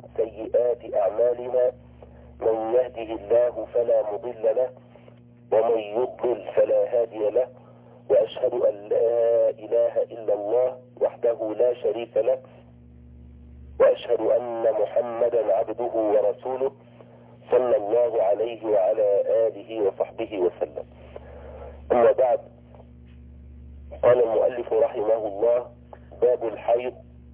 سيئات أعمالنا من يهده الله فلا مضل له ومن يضلل فلا هادي له وأشهد أن لا إله إلا الله وحده لا شريك له وأشهد أن محمدا عبده ورسوله صلى الله عليه وعلى آله وصحبه وسلم. أما بعد، قال المؤلف رحمه الله: باب الحيض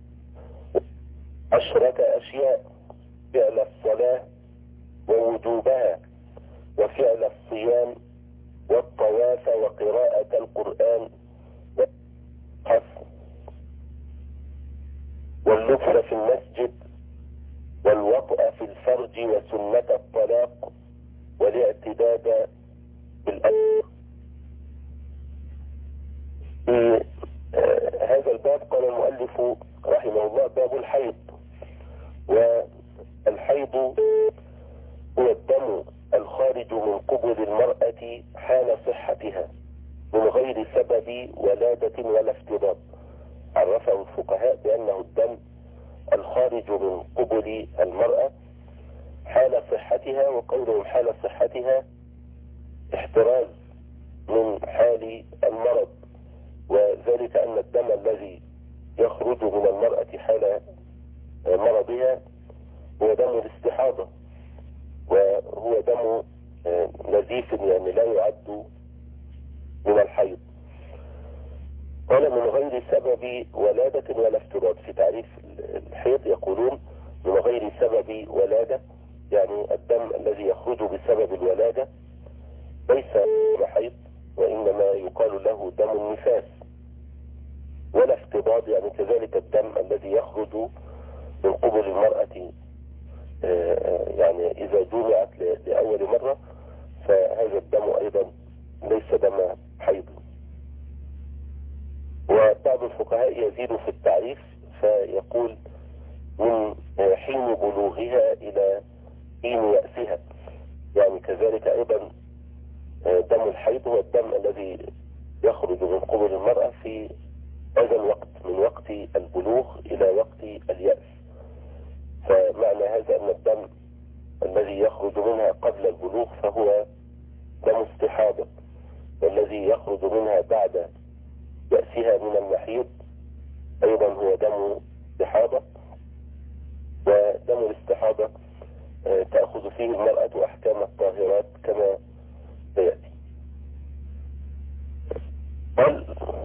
10 أشياء: فعل الصلاة ووجوبها وفعل الصيام والطواف وقراءة القرآن واللبس في المسجد والوطأ في الفرج وسنة الطلاق والاعتداد بالأمر. في هذا الباب قال المؤلف رحمه الله: باب الحيض. والحيض هو الدم الخارج من قبل المرأة حال صحتها من غير سبب ولادة ولا افتضاد. عرفه الفقهاء بأنه الدم الخارج من قبل المرأة حال صحتها، وقولهم حال صحتها احتراز من حال المرض، وذلك أن الدم الذي يخرج من المرأة حال مرضها هو دم الاستحاضة، وهو دم نزيف، يعني لا يعد من الحيض. قال: من غير سبب ولادة ولا افتراض. في تعريف الحيض يقولون من غير سبب ولادة، يعني الدم الذي يخرج بسبب الولادة ليس حيض، وإنما يقال له دم النفاس. ولا افتضاد، يعني كذلك الدم الذي يخرج من قبل المرأة، يعني إذا جمعت لأول مرة، فهذا الدم أيضا ليس دم حيض. وبعض الفقهاء يزيد في التعريف فيقول: من حين بلوغها إلى حين يأسها، يعني كذلك أيضا دم الحيض هو الدم الذي يخرج من قبل المرأة في هذا الوقت، من وقت البلوغ إلى وقت اليأس. فمعنى هذا أن الدم الذي يخرج منها قبل البلوغ فهو دم استحاضة، والذي يخرج منها بعد يأسها من المحيض أيضا هو دم استحاضة. ودم الاستحاضة تأخذ فيه المرأة أحكام الطاهرات كما سيأتي. قال: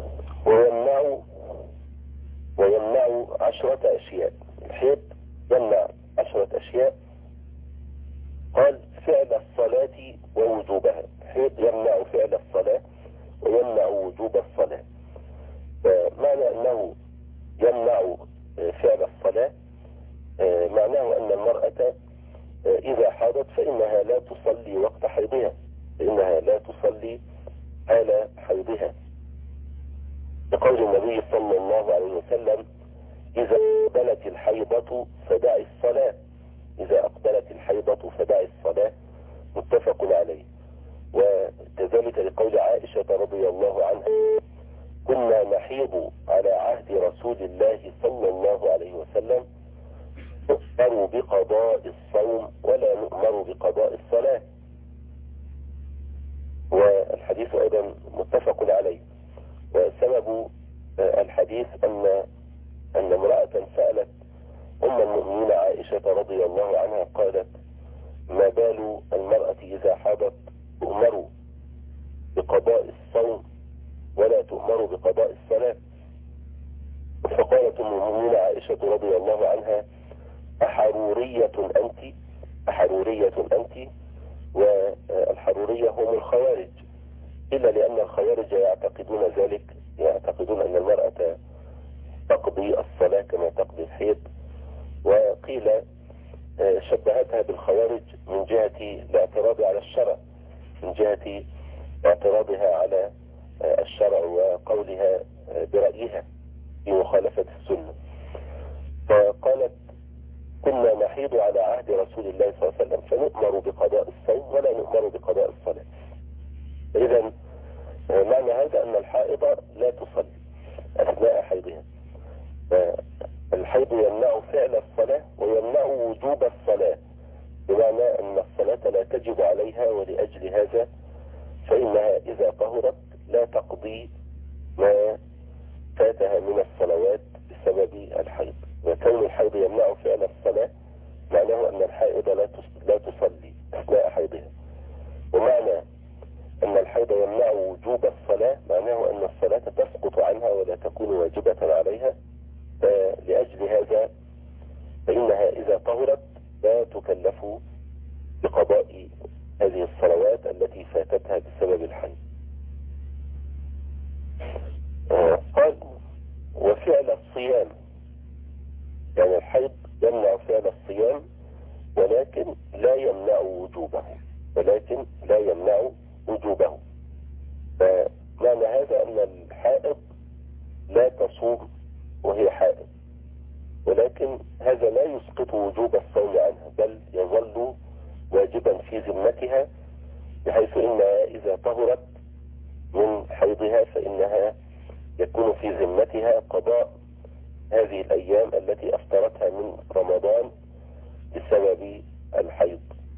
ويمنع 10 أشياء. الحيض يمنع 10 أشياء. قال: فعل الصلاة ووجوبها. الحيض يمنع فعل الصلاة ويمنع وجوب الصلاة. معنى أنه يمنع فعل الصلاة معناه أن المرأة إذا حاضت فإنها لا تصلي وقت حيضها، فإنها لا تصلي حال حيضها، لقول النبي صلى الله عليه وسلم: إذا أقبلت الحيضة فدعي الصلاة. إذا أقبلت الحيضة فدعي الصلاة، متفق عليه. وكذلك لقول عائشة رضي الله عنها: كنا نحيض على عهد رسول الله صلى الله عليه وسلم، نؤمر بقضاء الصوم ولا نؤمر بقضاء الصلاة. والحديث أيضا متفق عليه. وسبب الحديث أن امرأة سألت أم المؤمنين عائشة رضي الله عنها، قالت: ما بال المرأة إذا حاضت تؤمر بقضاء الصوم ولا تؤمر بقضاء الصلاة؟ فقالت أم المؤمنين عائشة رضي الله عنها: أحرورية أنت؟ أحرورية أنت؟ والحرورية هم الخوارج، إلا لأن الخوارج يعتقدون ذلك، يعتقدون أن المرأة تقضي الصلاة كما تقضي الحيض. وقيل شبهتها بالخوارج من جهة الاعتراض على الشرع، من جهة اعتراضها على الشرع وقولها برأيها في مخالفة السنة. فقالت: كنا نحيض على عهد رسول الله صلى الله عليه وسلم فنؤمر بقضاء الصوم ولا نؤمر بقضاء الصلاة. إذن معنى هذا أن الحائض لا تصلي أثناء حيضها. الحيض يمنع فعل الصلاة ويمنع وجوب وجوب الصلاة، بمعنى أن الصلاة لا تجب عليها، ولأجل هذا فإنها إذا طهرت لا تقضي ما فاتها من الصلوات بسبب الحيض. وكون الحيض يمنع فعل الصلاة معناه أن الحائض لا تصلي أثناء حيضها، ومعنى أن الحيض يمنع وجوب الصلاة معناه أن الصلاة تسقط عنها ولا تكون واجبة عليها. لأجل هذا فإنها إذا طهرت لا تكلف بقضاء هذه الصلوات التي فاتتها بسبب الحيض. قال وفعل الصيام، يعني الحيض يمنع فعل الصيام ولكن لا يمنع وجوبه، فمعنى هذا أن الحائض لا تصوم وهي حائض، ولكن هذا لا يسقط وجوب الصوم عنها، بل يظل واجبا في ذمتها، بحيث إنها إذا طهرت من حيضها فإنها يكون في ذمتها قضاء هذه الأيام التي أفطرتها من رمضان بسبب الحيض.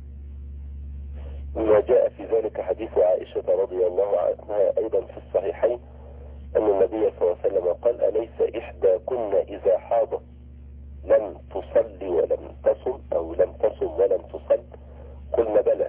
ما جاء في ذلك حديث عائشة رضي الله عنها أيضا في الصحيحين أن النبي صلى الله عليه وسلم قال أليس إحداكن إذا حاضت لم تصلي ولم تصم، أو لم تصم ولم تصل؟ قلنا بلى.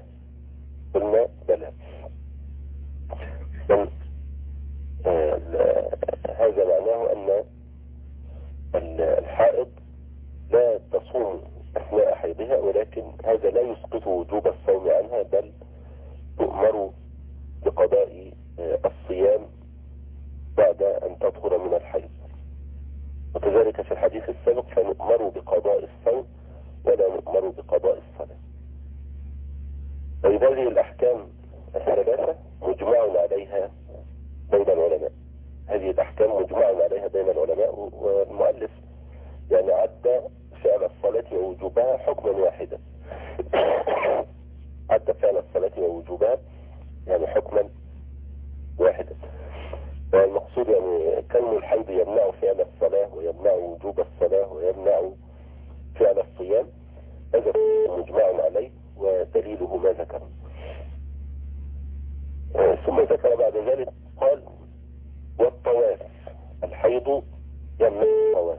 هذا معناه أن الحائض لا تصوم أثناء حيضها، ولكن هذا لا يسقط وجوب الصوم عنها، بل تؤمر بقضاء الصيام بعد أن تطهر من الحيض. وكذلك في الحديث السابق فنؤمر بقضاء الصوم ولا نؤمر بقضاء الصلاة. طيب هذه الأحكام الثلاثة مجمع عليها بين العلماء، والمؤلف يعني عد فعل الصلاة ووجوبها حكما واحدا. عد فعل الصلاة ووجوبها يعني حكما واحدا. والمقصود يعني كون الحيض يمنع فعل الصلاة ويمنع وجوب الصلاة ويمنع فعل الصيام، هذا مجمع عليه ودليله ما ذكر. ثم ذكر بعد ذلك قال والطواف، الحيض يمنع الطواف.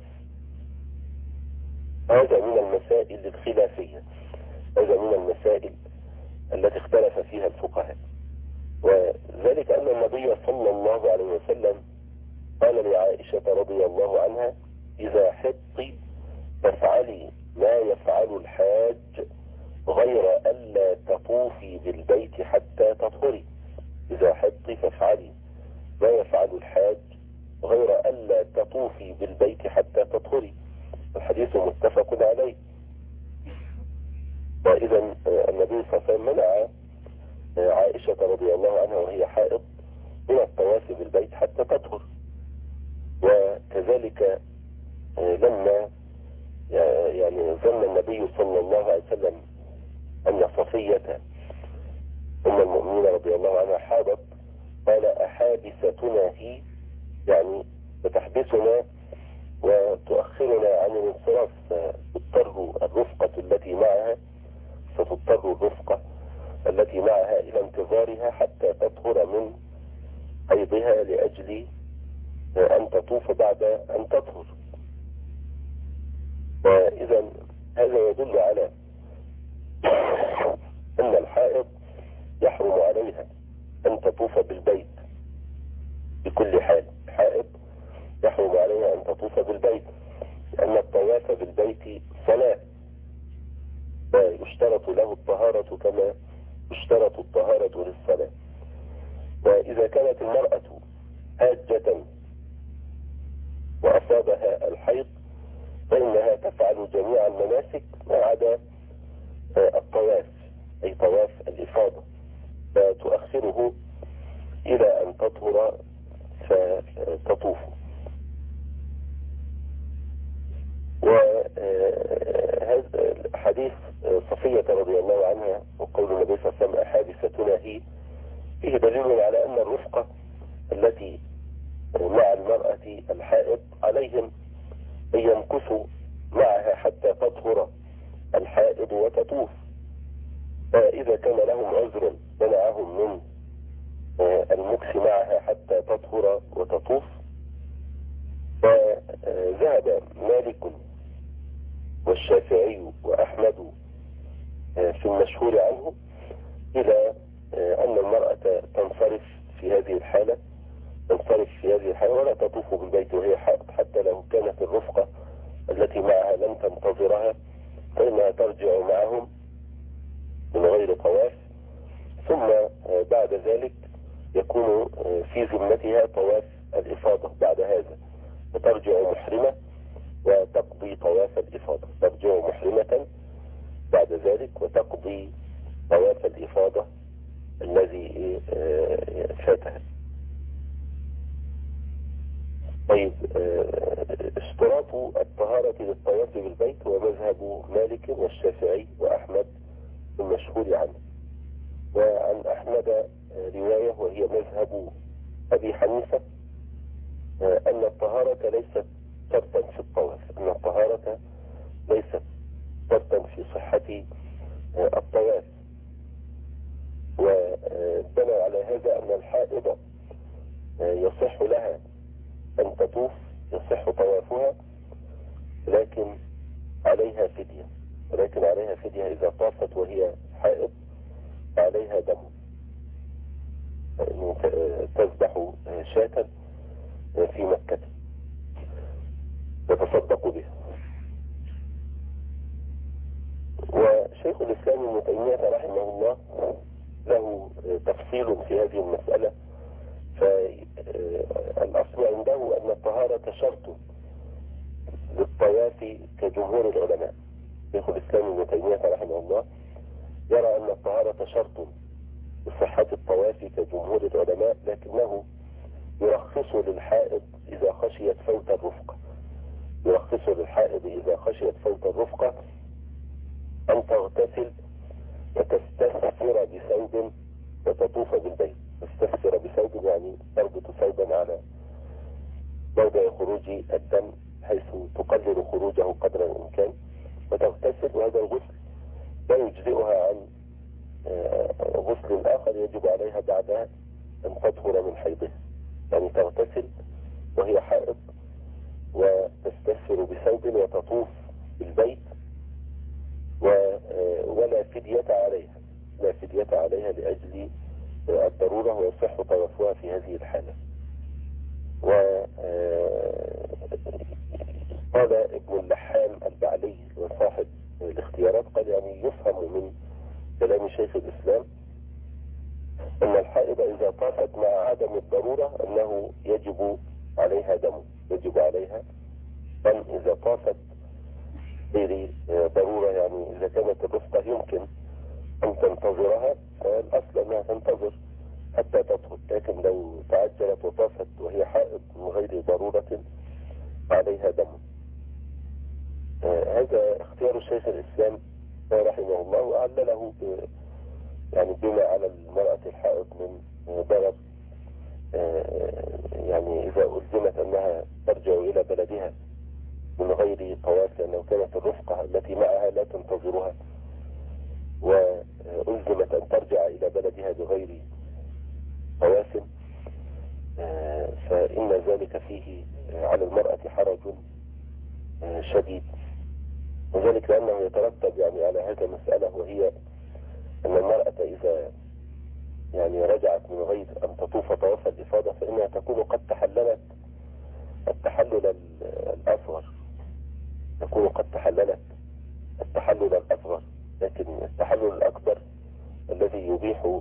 هذا من المسائل الخلافية، هذا من المسائل التي اختلف فيها الفقهاء، وذلك أن النبي صلى الله عليه وسلم قال لعائشة رضي الله عنها إذا حضت فافعلي ما يفعل الحاج غير ألا تطوفي بالبيت حتى تطهري. إذا حضت فافعلي ما يفعل الحاج غير ألا تطوفي بالبيت حتى تطهري. الحديث متفق عليه. وإذا النبي صلى الله عليه وسلم منع عائشة رضي الله عنها وهي حائض من الطواف بالبيت حتى تطهر. وكذلك لما يعني ظن النبي صلى الله عليه وسلم أن صفية أم المؤمنين رضي الله عنها حاضت، قال أحابستنا هي، يعني بتحبسنا وتؤخرنا عن الانصراف، فتضطر الرفقة التي معها إلى انتظارها حتى تطهر من حيضها لأجل أن تطوف بعد أن تطهر. وإذا هذا يدل على أن الحائض يحرم عليها أن تطوف بالبيت بكل حال. الحائض يحرم عليها أن تطوف بالبيت، لأن الطواف بالبيت صلاة، ويشترط له الطهارة كما يشترط الطهارة للصلاة. وإذا كانت المرأة حاجة وأصابها الحيض فإنها تفعل جميع المناسك ما عدا الطواف، أي طواف الإفاضة، فتؤخره إلى أن تطهر فتطوف. وهذا حديث صفية رضي الله عنها وقول النبي صلى الله عليه وسلم أحابستنا هي فيه دليل على أن الرفقة التي مع المرأة الحائض عليهم أن يمكثوا معها حتى تطهر الحائض تطهر وتطوف. فذهب مالك والشافعي وأحمد في المشهور عنه إلى أن المرأة تنصرف في هذه الحالة، ولا تطوف بالبيت وهي حائض، حتى لو كانت الرفقة التي معها لم تنتظرها فإنها ترجع معهم من غير طواف، ثم بعد ذلك يكون في ذمتها طواف الإفاضة بعد هذا، فترجع محرمة وتقضي طواف الإفاضة، ترجع محرمة بعد ذلك وتقضي طواف الإفاضة الذي فاتها. طيب، اشتراط الطهارة للطواف بالبيت هو مذهب مالك والشافعي وأحمد المشهور عنه. وعن أحمد رواية وهي مذهب أبي حنيفة أن الطهارة ليست شرطا في الطواف، أن الطهارة ليست شرطا في صحة الطواف. وبنوا على هذا أن الحائضة يصح لها أن تطوف، يصح طوافها، لكن عليها فدية إذا طافت وهي حائض عليها دم، تذبح شاة في مكة تتصدق بها. وشيخ الإسلام ابن تيمية رحمه الله له تفصيل في هذه المسألة، فالأصل عنده أن الطهارة شرط للطواف كجمهور العلماء. شيخ الإسلام ابن تيمية رحمه الله يرى أن الطهارة شرط لصحة الطواف كجمهور العلماء، لكنه يرخص للحائض إذا خشيت فوت الرفقة أن تغتسل وتستثمر بثوب وتطوف بالبيت. تستثمر بثوب يعني تربط ثوبا على موضع خروج الدم حيث تقلل خروجه قدر الإمكان وتغتسل، وهذا الغسل لا يجزئها عن غسل آخر يجب عليها بعدها أن تطهر من حيضها، يعني تغتسل وهي حائض وتستثمر بثوب وتطوف بالبيت، ولا فدية عليها لأجل الضرورة، ويصح طوافها في هذه الحالة. وقال ابن اللحام البعلي وصاحب الاختيارات، قال يعني يفهم من كلام شيخ الإسلام أن الحائض إذا طافت مع عدم الضرورة أنه يجب عليها دم إذا طافت غير ضرورة، يعني إذا كانت الرفقة يمكن أن تنتظرها فالأصل أنها تنتظر حتى تطهر، لكن لو تعجلت وطافت وهي حائض من غير ضرورة عليها دم. هذا اختيار شيخ الإسلام رحمه الله، وعلله يعني بما على المرأة الحائض من ضرر، يعني إذا ألزمت أنها ترجع إلى بلدها من غير طواف، لأنه كانت الرفقة التي معها لا تنتظرها وألزمت أن ترجع إلى بلدها بغير طواف، فإن ذلك فيه على المرأة حرج شديد. وذلك لأنه يترتب يعني على هذا مسألة، وهي أن المرأة إذا يعني رجعت من غير أن تطوف طواف الإفاضة فإنها تكون قد تحللت التحلل الأصغر، لكن التحلل الأكبر الذي يبيح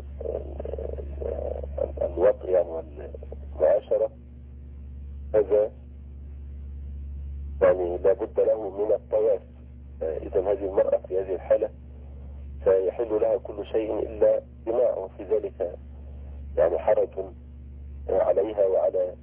الوطء يعني والمعاشرة، هذا يعني لابد له من الطواف. إذا هذه المرأة في هذه الحالة فيحل لها كل شيء إلا جماع، وفي ذلك يعني حرج عليها وعلى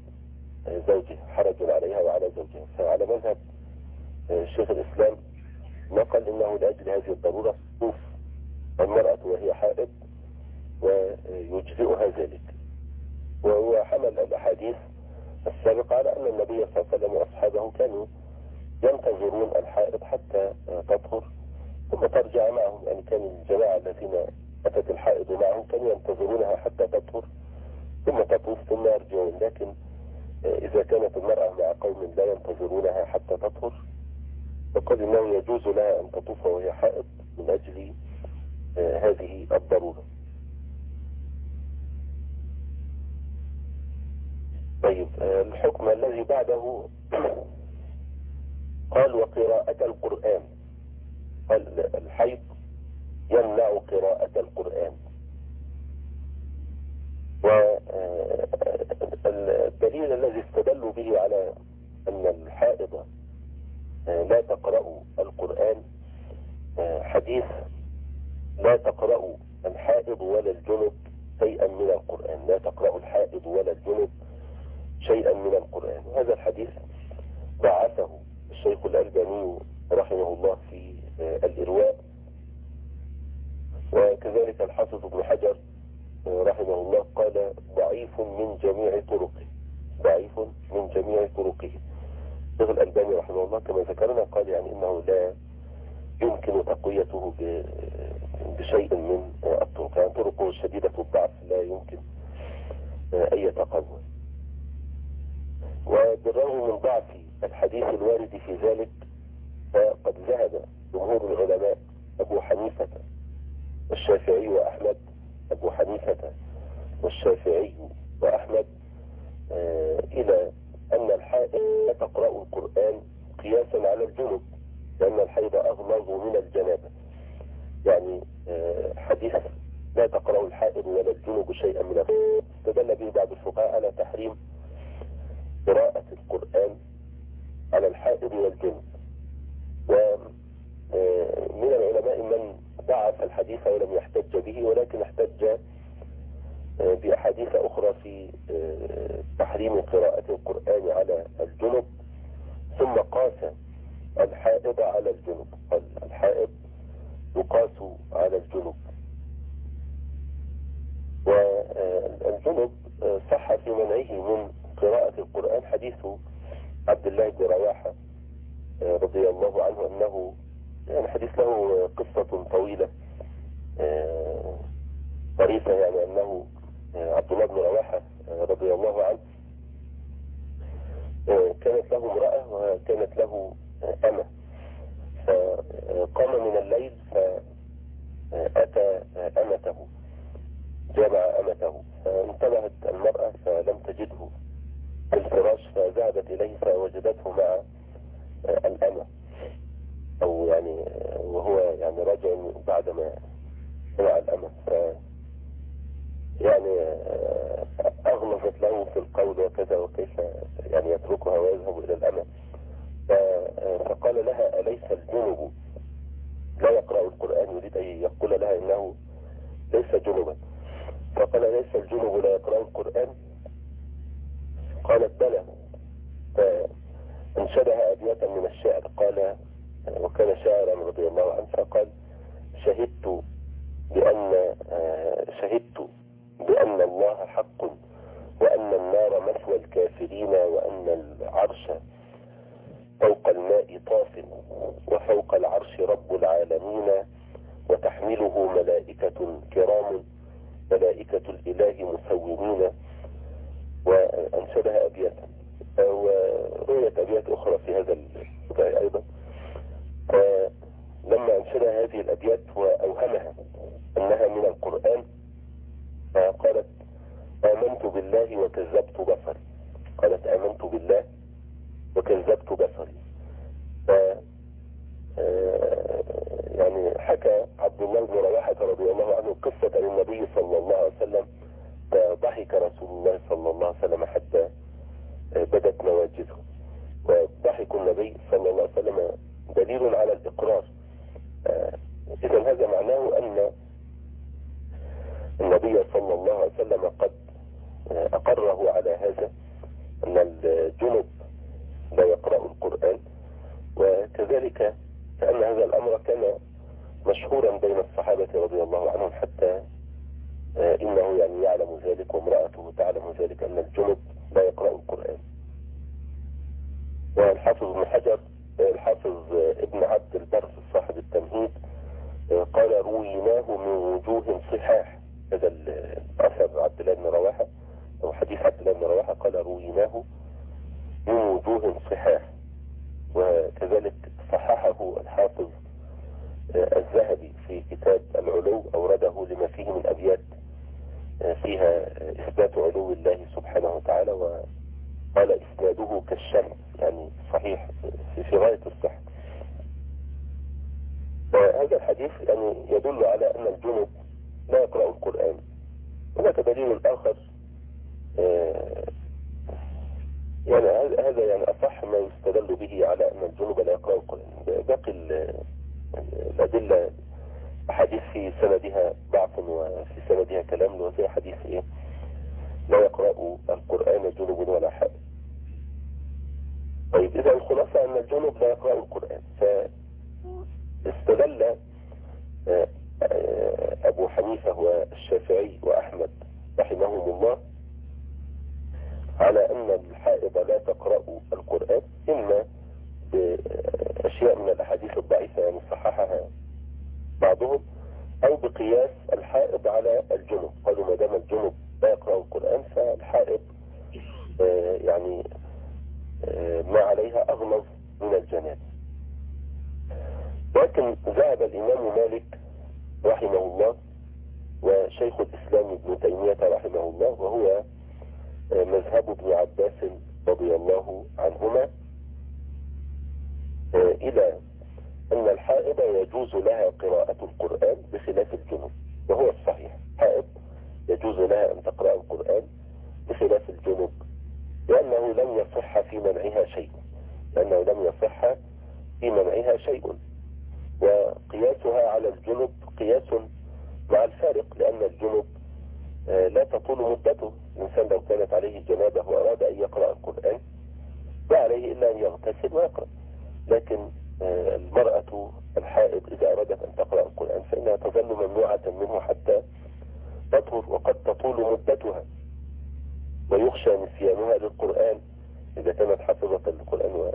زوجها. فعلى مذهب شيخ الإسلام نقل إنه لأجل هذه الضرورة تطوف المرأة وهي حائض ويجزئها ذلك. وهو حمل الأحاديث السابقة على أن النبي صلى الله عليه وسلم وأصحابه كانوا ينتظرون الحائض حتى تطهر ثم ترجع معهم، يعني كان الجماعة الذين أتت الحائض معهم كانوا ينتظرونها حتى تطهر ثم تطوف ثم يرجعون. لكن إذا كانت المرأة مع قوم لا ينتظرونها حتى تطهر فقد إنه يجوز لها أن تطوف وهي حائض من أجل هذه الضرورة. طيب الحكم الذي بعده قال وقراءة القرآن. قال الحيض يمنع قراءة القرآن. والدليل الذي استدلوا به على أن الحائض لا تقرأ القرآن حديث لا تقرأ الحائض ولا الجنب شيئا من القرآن. لا تقرأ الحائض ولا الجنب شيئا من القرآن. وهذا الحديث ضعفه الشيخ الألباني رحمه الله في الإرواء، وكذلك الحافظ ابن حجر رحمه الله قال ضعيف من جميع طرقه. ضعيف من جميع طرقه. الشيخ الألباني رحمه الله كما ذكرنا قال يعني إنه لا يمكن تقويته بشيء من الطرق، يعني طرقه شديدة الضعف لا يمكن أي تقوى. وبالرغم من ضعف الحديث الوارد في ذلك فقد ذهب جمهور العلماء أبو حنيفة والشافعي وأحمد، أبو حنيفة والشافعي وأحمد إلى أن الحائض لا تقرأ القرآن قياسا على الجنب، لأن الحيض أغلظ من الجنابة. يعني حديث لا تقرأ الحائض ولا الجنب شيئا من القرآن استدل به بعض الفقهاء على تحريم قراءة القرآن على الحائض والجنب. ومن العلماء من ضعف الحديث ولم يحتج به، ولكن احتج بأحاديث أخرى في تحريم قراءة القرآن على الجنب، ثم قاس الحائض على الجنب. قال الحائض يقاس على الجنب. والجنب صح في منعه من قراءة القرآن حديث عبد الله بن رواحة رضي الله عنه أنه يعني حديث له قصة طويلة طريفة، يعني أنه عبد الله بن رواحة رضي الله عنه كانت له امرأة وكانت له أمة، فقام من الليل فأتى أمته، جمع أمته، فانتبهت المرأة فلم تجده في الفراش فذهبت إليه فوجدته مع الأمة، أو يعني وهو يعني رجع بعدما سمع الأمة، يعني أغلظت له في القول وكذا وكيف يعني يتركها ويذهب إلى الأمة. فقال لها أليس الجنب لا يقرأ القرآن؟ يريد أن يقول لها إنه ليس جنبا. فقال ليس الجنب لا يقرأ القرآن؟ قالت بلى. فانشدها أبيات من الشعر، قال وكان شاعرا رضي الله عنه، فقال شهدت بأن الله حق، وأن النار مثوى الكافرين، وأن العرش فوق الماء طاف، وفوق العرش رب العالمين، وتحمله ملائكة كرام، ملائكة الإله مسومين. وأنشدها أبياتا، ورؤيت أبيات أخرى في هذا الموضوع أيضا. فلما أنشدها هذه الأبيات وأوهمها أنها من القرآن فقالت آمنت بالله وكذبت بصري. قالت آمنت بالله وكذبت بصري. يعني حكى عبد الله بن رواحة رضي الله عنه قصة للنبي صلى الله عليه وسلم، فضحك رسول الله صلى الله عليه وسلم حتى بدت نواجذه. وضحك النبي صلى الله عليه وسلم دليل على الإقرار. إذن هذا معناه أن النبي صلى الله عليه وسلم قد أقره على هذا، أن الجنب لا يقرأ القرآن. وكذلك فأن هذا الأمر كان مشهورا بين الصحابة رضي الله عنهم، حتى إنه يعني يعلم ذلك وامرأته تعلم ذلك أن الجنب لا يقرأ القرآن. والحافظ ابن حجر الحافظ ابن عبد البر صاحب التمهيد قال رويناه من وجوه صحاح. هذا الأثر عبد الله بن رواحة فهذا الحديث يعني يدل على أن الجنب لا يقرأ القرآن. هناك دليل آخر يعني هذا يعني أصح ما يستدل به على أن الجنب لا يقرأ القرآن. باقي الأدلة أحاديث في سندها ضعف وفي سندها كلام، وزي حديث لا يقرأ القرآن جنب ولا حائض. طيب إذا الخلاصة أن الجنب لا يقرأ القرآن، فاستدل أبو حنيفة والشافعي وأحمد رحمهم الله على أن الحائض لا تقرأ القرآن، إما بأشياء من الأحاديث الضعيفة يعني صححها بعضهم، أو بقياس الحائض على الجنب. قالوا ما دام الجنب لا يقرأ القرآن فالحائض يعني ما عليها أغلظ من الجناب. لكن ذهب الإمام مالك رحمه الله وشيخ الإسلام ابن تيمية رحمه الله، وهو مذهب ابن عباس رضي الله عنهما، إلى أن الحائض يجوز لها قراءة القرآن بخلاف الجنوب. وهو الصحيح، حائض يجوز لها أن تقرأ القرآن بخلاف الجنوب، لأنه لم يصح في منعها شيء، وقياسها على الجنوب قياس مع الفارق، لأن الجنوب لا تطول مدته. الإنسان لو كانت عليه جنابه وأراد أن يقرأ القرآن لا عليه إلا أن يغتسل ويقرأ. لكن المرأة الحائض إذا أرادت أن تقرأ القرآن فإنها تظل ممنوعة منه حتى تطهر، وقد تطول مدتها ويخشى نسيانها للقرآن إذا كانت حافظة للقرآن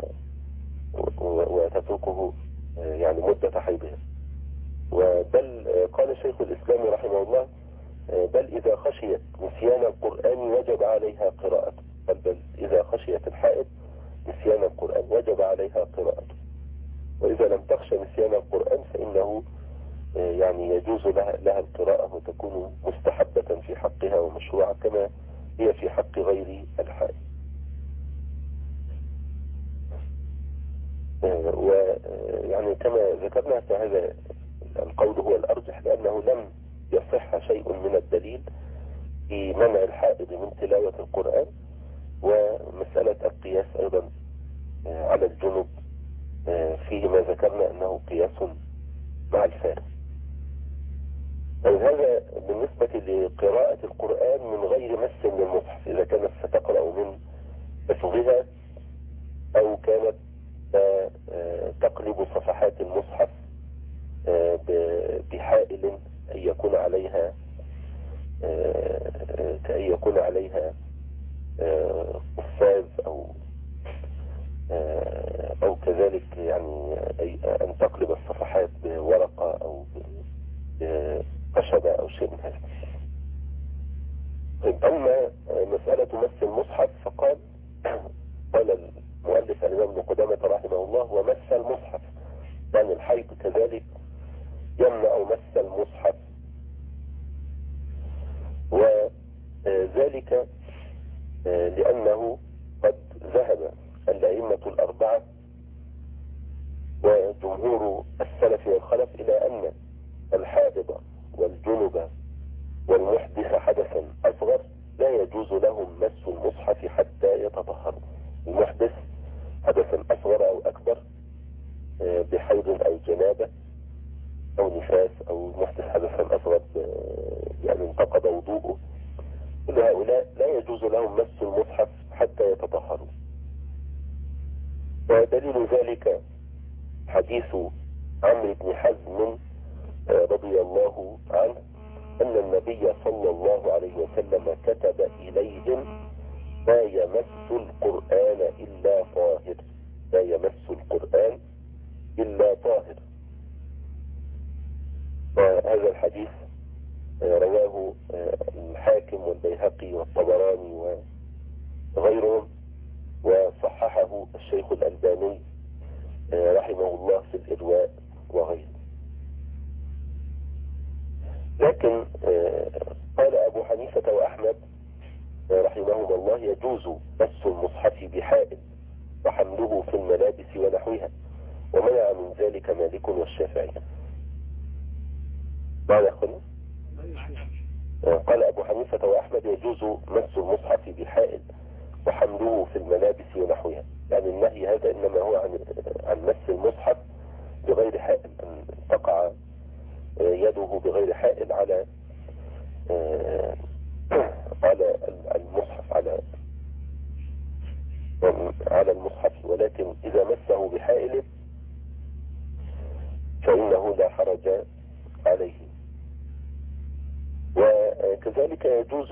وتتركه يعني مدة حيضها. وبل قال شيخ الإسلام رحمه الله بل إذا خشيت نسيان القرآن وجب عليها قراءته. بل إذا خشيت الحائض نسيان القرآن وجب عليها قراءته، وإذا لم تخشى نسيان القرآن فإنه يعني يجوز لها القراءة وتكون مستحبة في حقها ومشروعة كما هي في حق غير الحائض. ويعني كما ذكرنا فهذا القول هو الأرجح، لأنه لم يصح شيء من الدليل في منع الحائض من تلاوة القرآن. ومسألة القياس أيضا على الجنب فيه ما ذكرنا أنه قياس مع الفارق. هذا بالنسبة لقراءة القرآن من غير مس للمصحف، إذا كانت ستقرأ من حفظها أو كانت تقلب صفحات المصحف بحائل أن يكون عليها قفاز أو كذلك، يعني أن تقلب الصفحات بورقة أو بخشبة أو شيء من هذا. أما مسألة مس المصحف فقال المؤلف الإمام ابن قدامة رحمه الله ومس المصحف، يعني الحيض كذلك يمنع مس المصحف، وذلك لأنه قد ذهب الأئمة الأربعة وجمهور السلف والخلف إلى أن الحائض والجنب والمحدث حدثا أصغر لا يجوز لهم مس المصحف حتى يتطهروا. المحدث حدثا أصغر أو أكبر بحيض أو جنابة أو نفاس، أو المحدث حدثا أصغر يعني انتقض وضوءه، كل هؤلاء لا يجوز لهم مس المصحف حتى يتطهروا. ودليل ذلك حديث عمرو بن حزم رضي الله عنه أن النبي صلى الله عليه وسلم كتب إليهم لا يمس القرآن إلا طاهر، لا يمس القرآن إلا طاهر. وهذا الحديث رواه الحاكم والبيهقي والطبراني وغيرهم، وصححه الشيخ الألباني رحمه الله في الإرواء وغيره. لكن قال أبو حنيفة وأحمد رحمهم الله يجوز مس المصحف بحائل وحمله في الملابس ونحوها، ومنع من ذلك مالك والشافعي. ماذا يقول؟ قال أبو حنيفة وأحمد يجوز مس المصحف بحائل وحمله في الملابس ونحوها. يعني النهي هذا إنما هو عن مس المصحف بغير حائل، أن تقع يده بغير حائل على المصحف، على المصحف. ولكن إذا مسه بحائل فإنه لا حرج عليه. وكذلك يجوز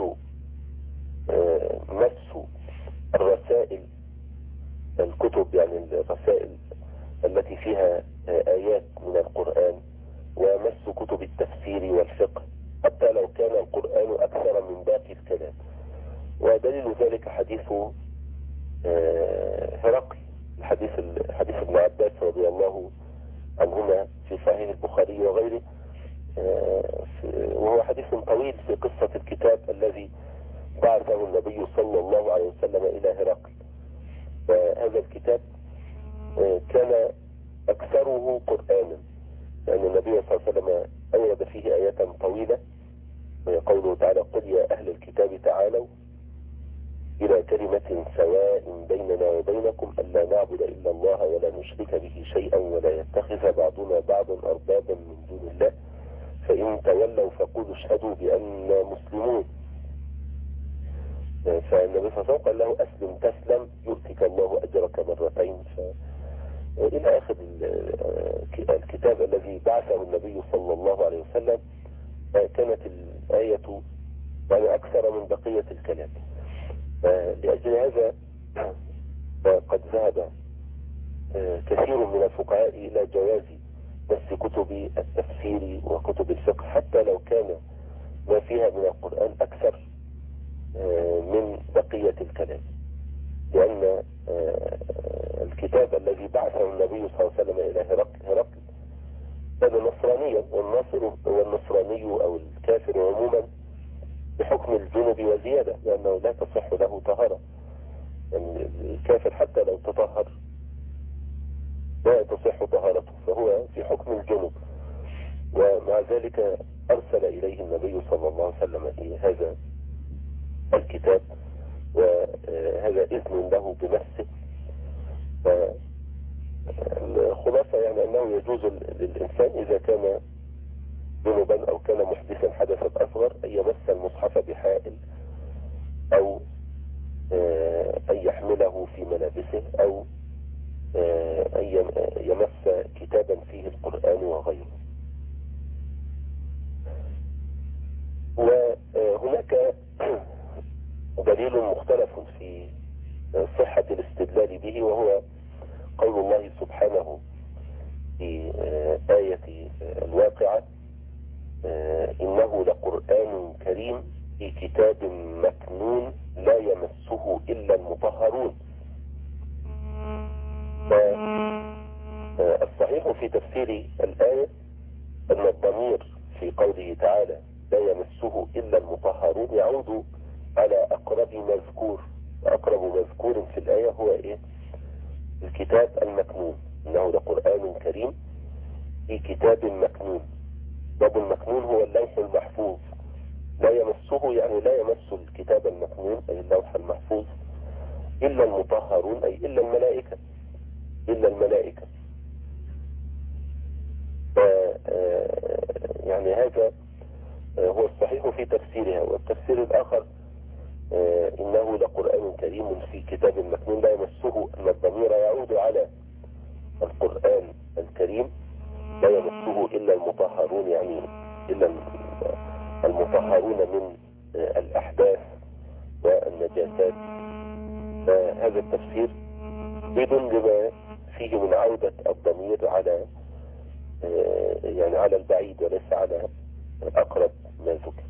مس الرسائل، الكتب، يعني الرسائل التي فيها آيات من القرآن، ومس كتب التفسير والفقه حتى لو كان القرآن أكثر من باقي الكلام. ودليل ذلك حديث هرقل، حديث ابن عباس رضي الله عنهما في صحيح البخاري وغيره، وهو حديث طويل في قصة الكتاب الذي بعثه النبي صلى الله عليه وسلم إلى هرقل. وهذا الكتاب كان أكثره قرآنا، لأن النبي صلى الله عليه وسلم أورد فيه آيات طويلة، قوله تعالى: قل يا أهل الكتاب تعالوا إلى كلمة سواء بيننا وبينكم ألا نعبد إلا الله ولا نشرك به شيئا ولا يتخذ بعضنا بعضا أربابا من دون الله فإن تولوا فقولوا اشهدوا بأننا مسلمون. فالنبي صلى الله عليه وسلم قال له: أسلم تسلم يؤتك الله أجرك مرتين. إلى آخر الكتاب الذي بعثه النبي صلى الله عليه وسلم كانت الآية يعني أكثر من بقية الكلام. لأجل هذا قد ذهب كثير من الفقهاء إلى جواز مس كتب التفسير وكتب الفقه حتى لو كان ما فيها من القرآن أكثر من بقية الكلام، لأن الكتاب الذي بعثه النبي صلى الله عليه وسلم إلى هرقل كان نصرانيا، والنصراني أو الكافر عموما بحكم الجنب وزيادة، لأنه لا تصح له طهارة. يعني الكافر حتى لو تطهر لا تصح طهارته، فهو في حكم الجنب. ومع ذلك أرسل إليه النبي صلى الله عليه وسلم هذا الكتاب، وهذا إذن له بمسه. فالخلاصة يعني أنه يجوز للإنسان إذا كان جنبا أو كان محدثا حدثا أصغر أن يمس المصحف بحائل، أو أن يحمله في ملابسه، أو أن يمس كتابا فيه القرآن وغيره. وهناك دليل مختلف في صحة الاستدلال به، وهو قول الله سبحانه في آية الواقعة: إنه لقرآن كريم في كتاب مكنون لا يمسه إلا المطهرون. فالصحيح في تفسير الآية أن الضمير في قوله تعالى لا يمسه إلا المطهرون يعود على أقرب مذكور، وأقرب مذكور في الآية هو الكتاب المكنون. إنه لقرآن كريم في كتاب مكنون. باب المكنون هو اللوح المحفوظ، لا يمسه يعني لا يمس الكتاب المكنون أي اللوح المحفوظ إلا المطهرون أي إلا الملائكة، إلا الملائكة. يعني هذا هو الصحيح في تفسيرها. والتفسير الآخر إنه لقرآن كريم في كتاب مكنون لا يمسه، أن الضمير يعود على القرآن الكريم لا يمسه إلا المطهرون، يعني إلا المطهرون من الأحداث والنجاسات. هذا التفسير بدون لما فيه من عودة الضمير على يعني على البعيد وليس على أقرب ما ذكر.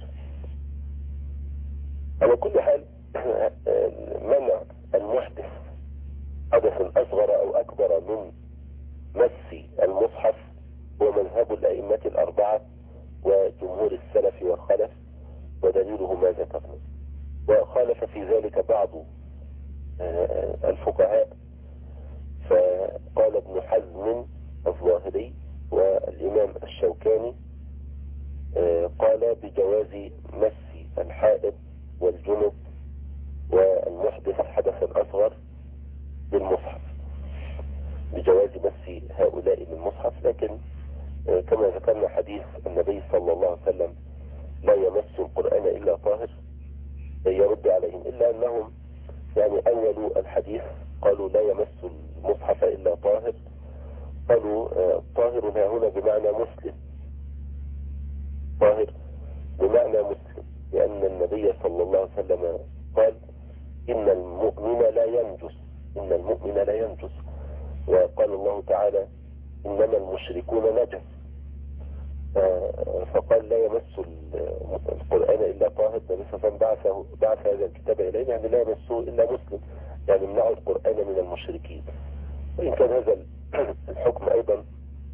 على كل حال منع المحدث حدث أصغر أو أكبر من مس المصحف هو مذهب الأئمة الأربعة وجمهور السلف والخلف، ودليله ما ذكرنا. وخالف في ذلك بعض الفقهاء، فقال ابن حزم الظاهري والإمام الشوكاني قال بجواز مس الحائض والجنب والمحدث الحدث الأصغر بالمصحف، بجواز مس هؤلاء بالمصحف. لكن كما ذكرنا حديث النبي صلى الله عليه وسلم لا يمس القرآن إلا طاهر يرد عليهم، إلا أنهم يعني أولوا الحديث قالوا لا يمس المصحف إلا طاهر، قالوا طاهر ها هنا بمعنى مسلم، طاهر بمعنى مسلم، لأن النبي صلى الله عليه وسلم قال إن المؤمن لا ينجس، إن المؤمن لا ينجس، وقال الله تعالى إنما المشركون نجس، فقال لا يمس القرآن إلا طاهر. النبي صلى الله عليه وسلم بعث هذا الكتاب إليه، يعني لا يمسه إلا مسلم، يعني منعوا القرآن من المشركين. وإن كان هذا الحكم أيضا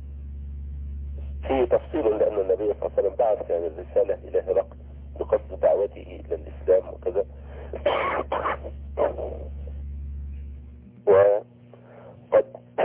فيه تفصيل، لأن النبي صلى الله عليه وسلم بعث يعني الرسالة إلى هرقل بقصد دعوته إلى الإسلام وكذا. وقد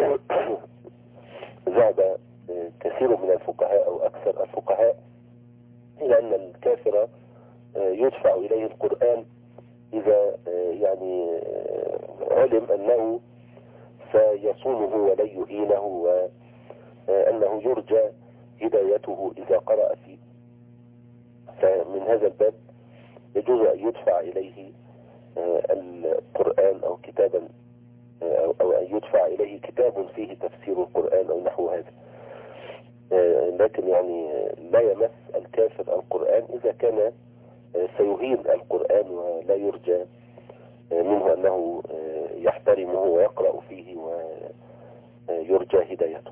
ذهب كثير من الفقهاء أو أكثر الفقهاء إلى أن الكافر يدفع إليه القرآن إذا يعني علم أنه سيصونه ولن يهينه، وأنه يرجى هدايته إذا قرأ فيه. فمن هذا الباب يجوز أن يدفع إليه القرآن أو كتابا أو أن يدفع إليه كتاب فيه تفسير القرآن أو نحو هذا. لكن يعني لا يمس الكافر القرآن إذا كان سيهين القرآن ولا يرجى منه أنه يحترمه ويقرأ فيه ويرجى هدايته.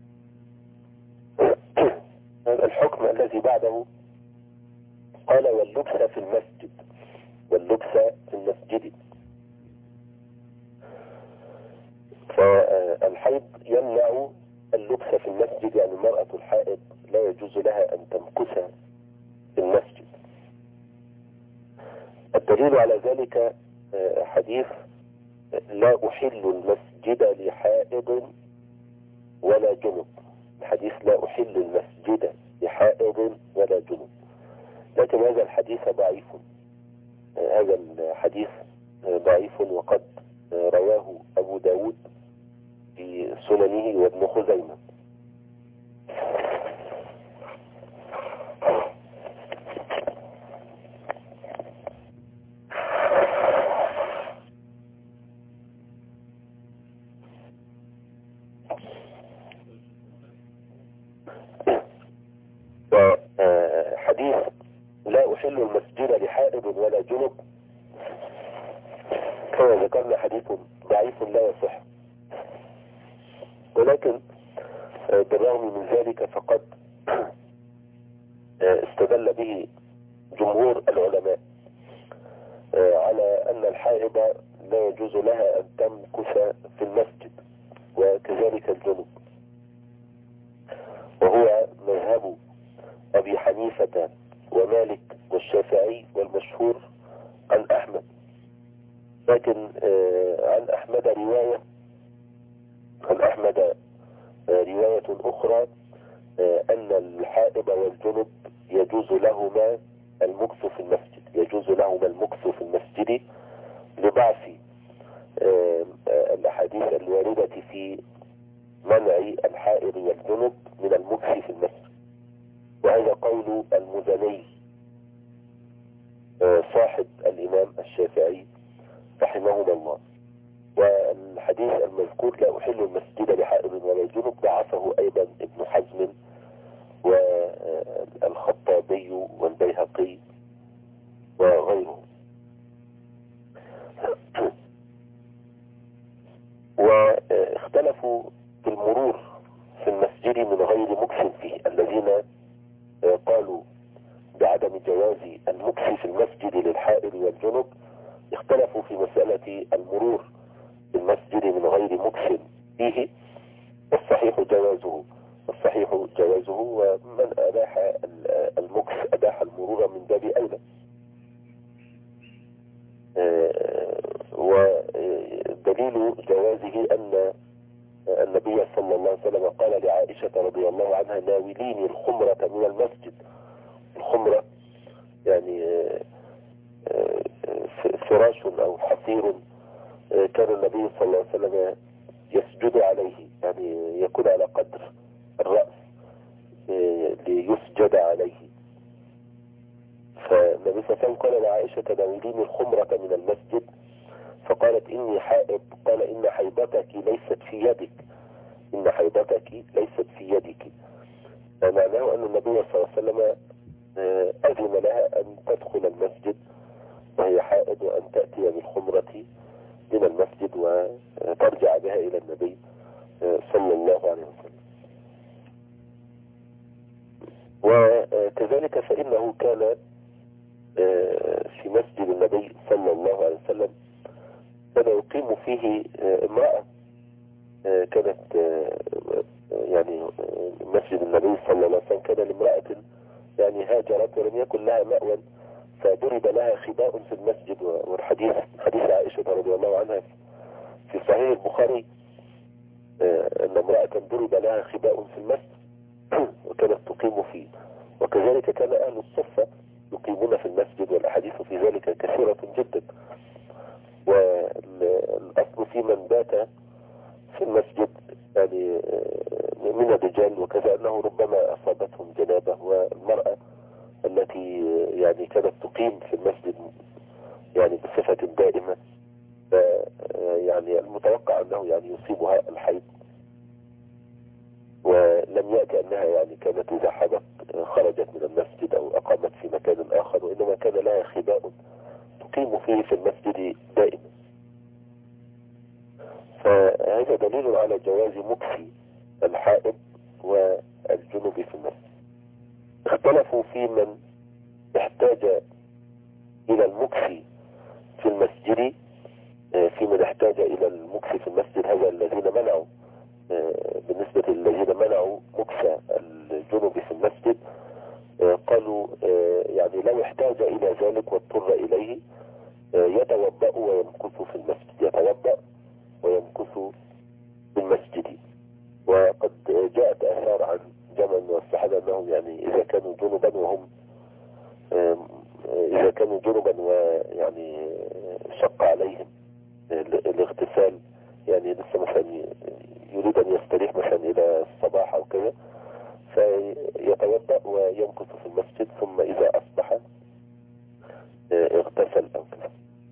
الحكم الذي بعده قال واللبس في المسجد، واللبس في المسجد. فالحيض يمنع اللبس في المسجد، يعني المرأة الحائض لا يجوز لها أن تمكث في المسجد. الدليل على ذلك حديث لا أحل المسجد لحائض ولا جنب، حديث لا أحل المسجد لحائض ولا جنب. لكن هذا الحديث ضعيف، هذا الحديث ضعيف، وقد رواه أبو داود في سننه وابن خزيمة. وحديث لا أحل المسجد لحائض ولا جنب كما ذكرنا حديث ضعيف لا يصح، ولكن بالرغم من ذلك فقد استدل به جمهور العلماء على أن الحائض لا يجوز لها أن تمكث في المسجد، وكذلك الجنوب، وهو مذهب أبي حنيفة ومالك والشافعي والمشهور عن أحمد. لكن عن أحمد رواية أخرى أن الحائض والجنب يجوز لهما المكث في المسجد، يجوز لهما المكث في المسجد لضعف الأحاديث الواردة في منع الحائض والجنب من المكث في المسجد. وهذا قول المزني صاحب الإمام الشافعي رحمهما الله. والحديث المذكور لا أحل المسجد لحائض ولا جنب ضعفه أيضا ابن حزم والخطابي والبيهقي وغيره. واختلفوا في المرور في المسجد من غير مكث فيه، الذين قالوا بعدم جواز المكث في المسجد للحائض والجنب اختلفوا في مسألة المرور في المسجد من غير مكث فيه، والصحيح جوازه، ومن أباح المكث أباح المرور من باب أولى. ودليل جوازه أن النبي صلى الله عليه وسلم قال لعائشة رضي الله عنها ناوليني الخمرة من المسجد، الخمرة يعني فراش أو حصير كان النبي صلى الله عليه وسلم يسجد عليه، يعني يكون على قدر الرأس ليسجد عليه. فالنبي صلى الله عليه وسلم قال لعائشة ناوليني الخمرة من المسجد، فقالت إني حائض. قال إن حيضتك ليست في يدك، إن حيضتك ليست في يدك. معناه أن النبي صلى الله عليه وسلم أذن لها أن تدخل المسجد وهي حائض، وأن تأتي بالخمرة من المسجد وترجع بها إلى النبي صلى الله عليه وسلم. وكذلك فإنه كان في مسجد النبي صلى الله عليه وسلم كان يقيم فيه امرأة كانت يعني مسجد النبي صلى الله عليه وسلم كان لامرأة يعني هاجرت ولم يكن لها مأوى، فضرب لها خباء في المسجد. والحديث حديث عائشة رضي الله عنها في صحيح البخاري أن امرأة ضرب لها خباء في المسجد وكانت تقيم فيه. وكذلك كان أهل الصفة يقيمون في المسجد، والأحاديث في ذلك كثيرة جدا. والأصل في من بات في المسجد يعني من الرجال وكذا أنه ربما أصابتهم جنابة، والمرأة التي يعني كانت تقيم في المسجد يعني بصفة دائمة يعني المتوقع أنه يعني يصيبها الحيض، ولم يأتي أنها يعني كانت إذا حضت خرجت من المسجد أو أقامت في مكان آخر، وإنما كان لها خباء تقيم فيه في المسجد دائما. فهذا دليل على جواز مكفي الحائض والجنوب في المسجد. اختلفوا في من احتاج إلى المكفي في المسجد، في من احتاج إلى المكفي في المسجد هذا الذين منعوا. بالنسبة للذين منعوا مكفى الجنوب في المسجد قالوا يعني لو احتاج إلى ذلك واضطر إليه يتوضأ ويمكث في المسجد، يتوضأ ويمكث في المسجد. وقد جاءت آثار عن جمع من الصحابة أنهم يعني إذا كانوا جنبا إذا كانوا جنبا ويعني شق عليهم الاغتسال، يعني لسه مثلا يريد أن يستريح مثلا إلى الصباح أو كذا، فيتوضأ ويمكث في المسجد، ثم إذا أصبح اغتسل أو كذا.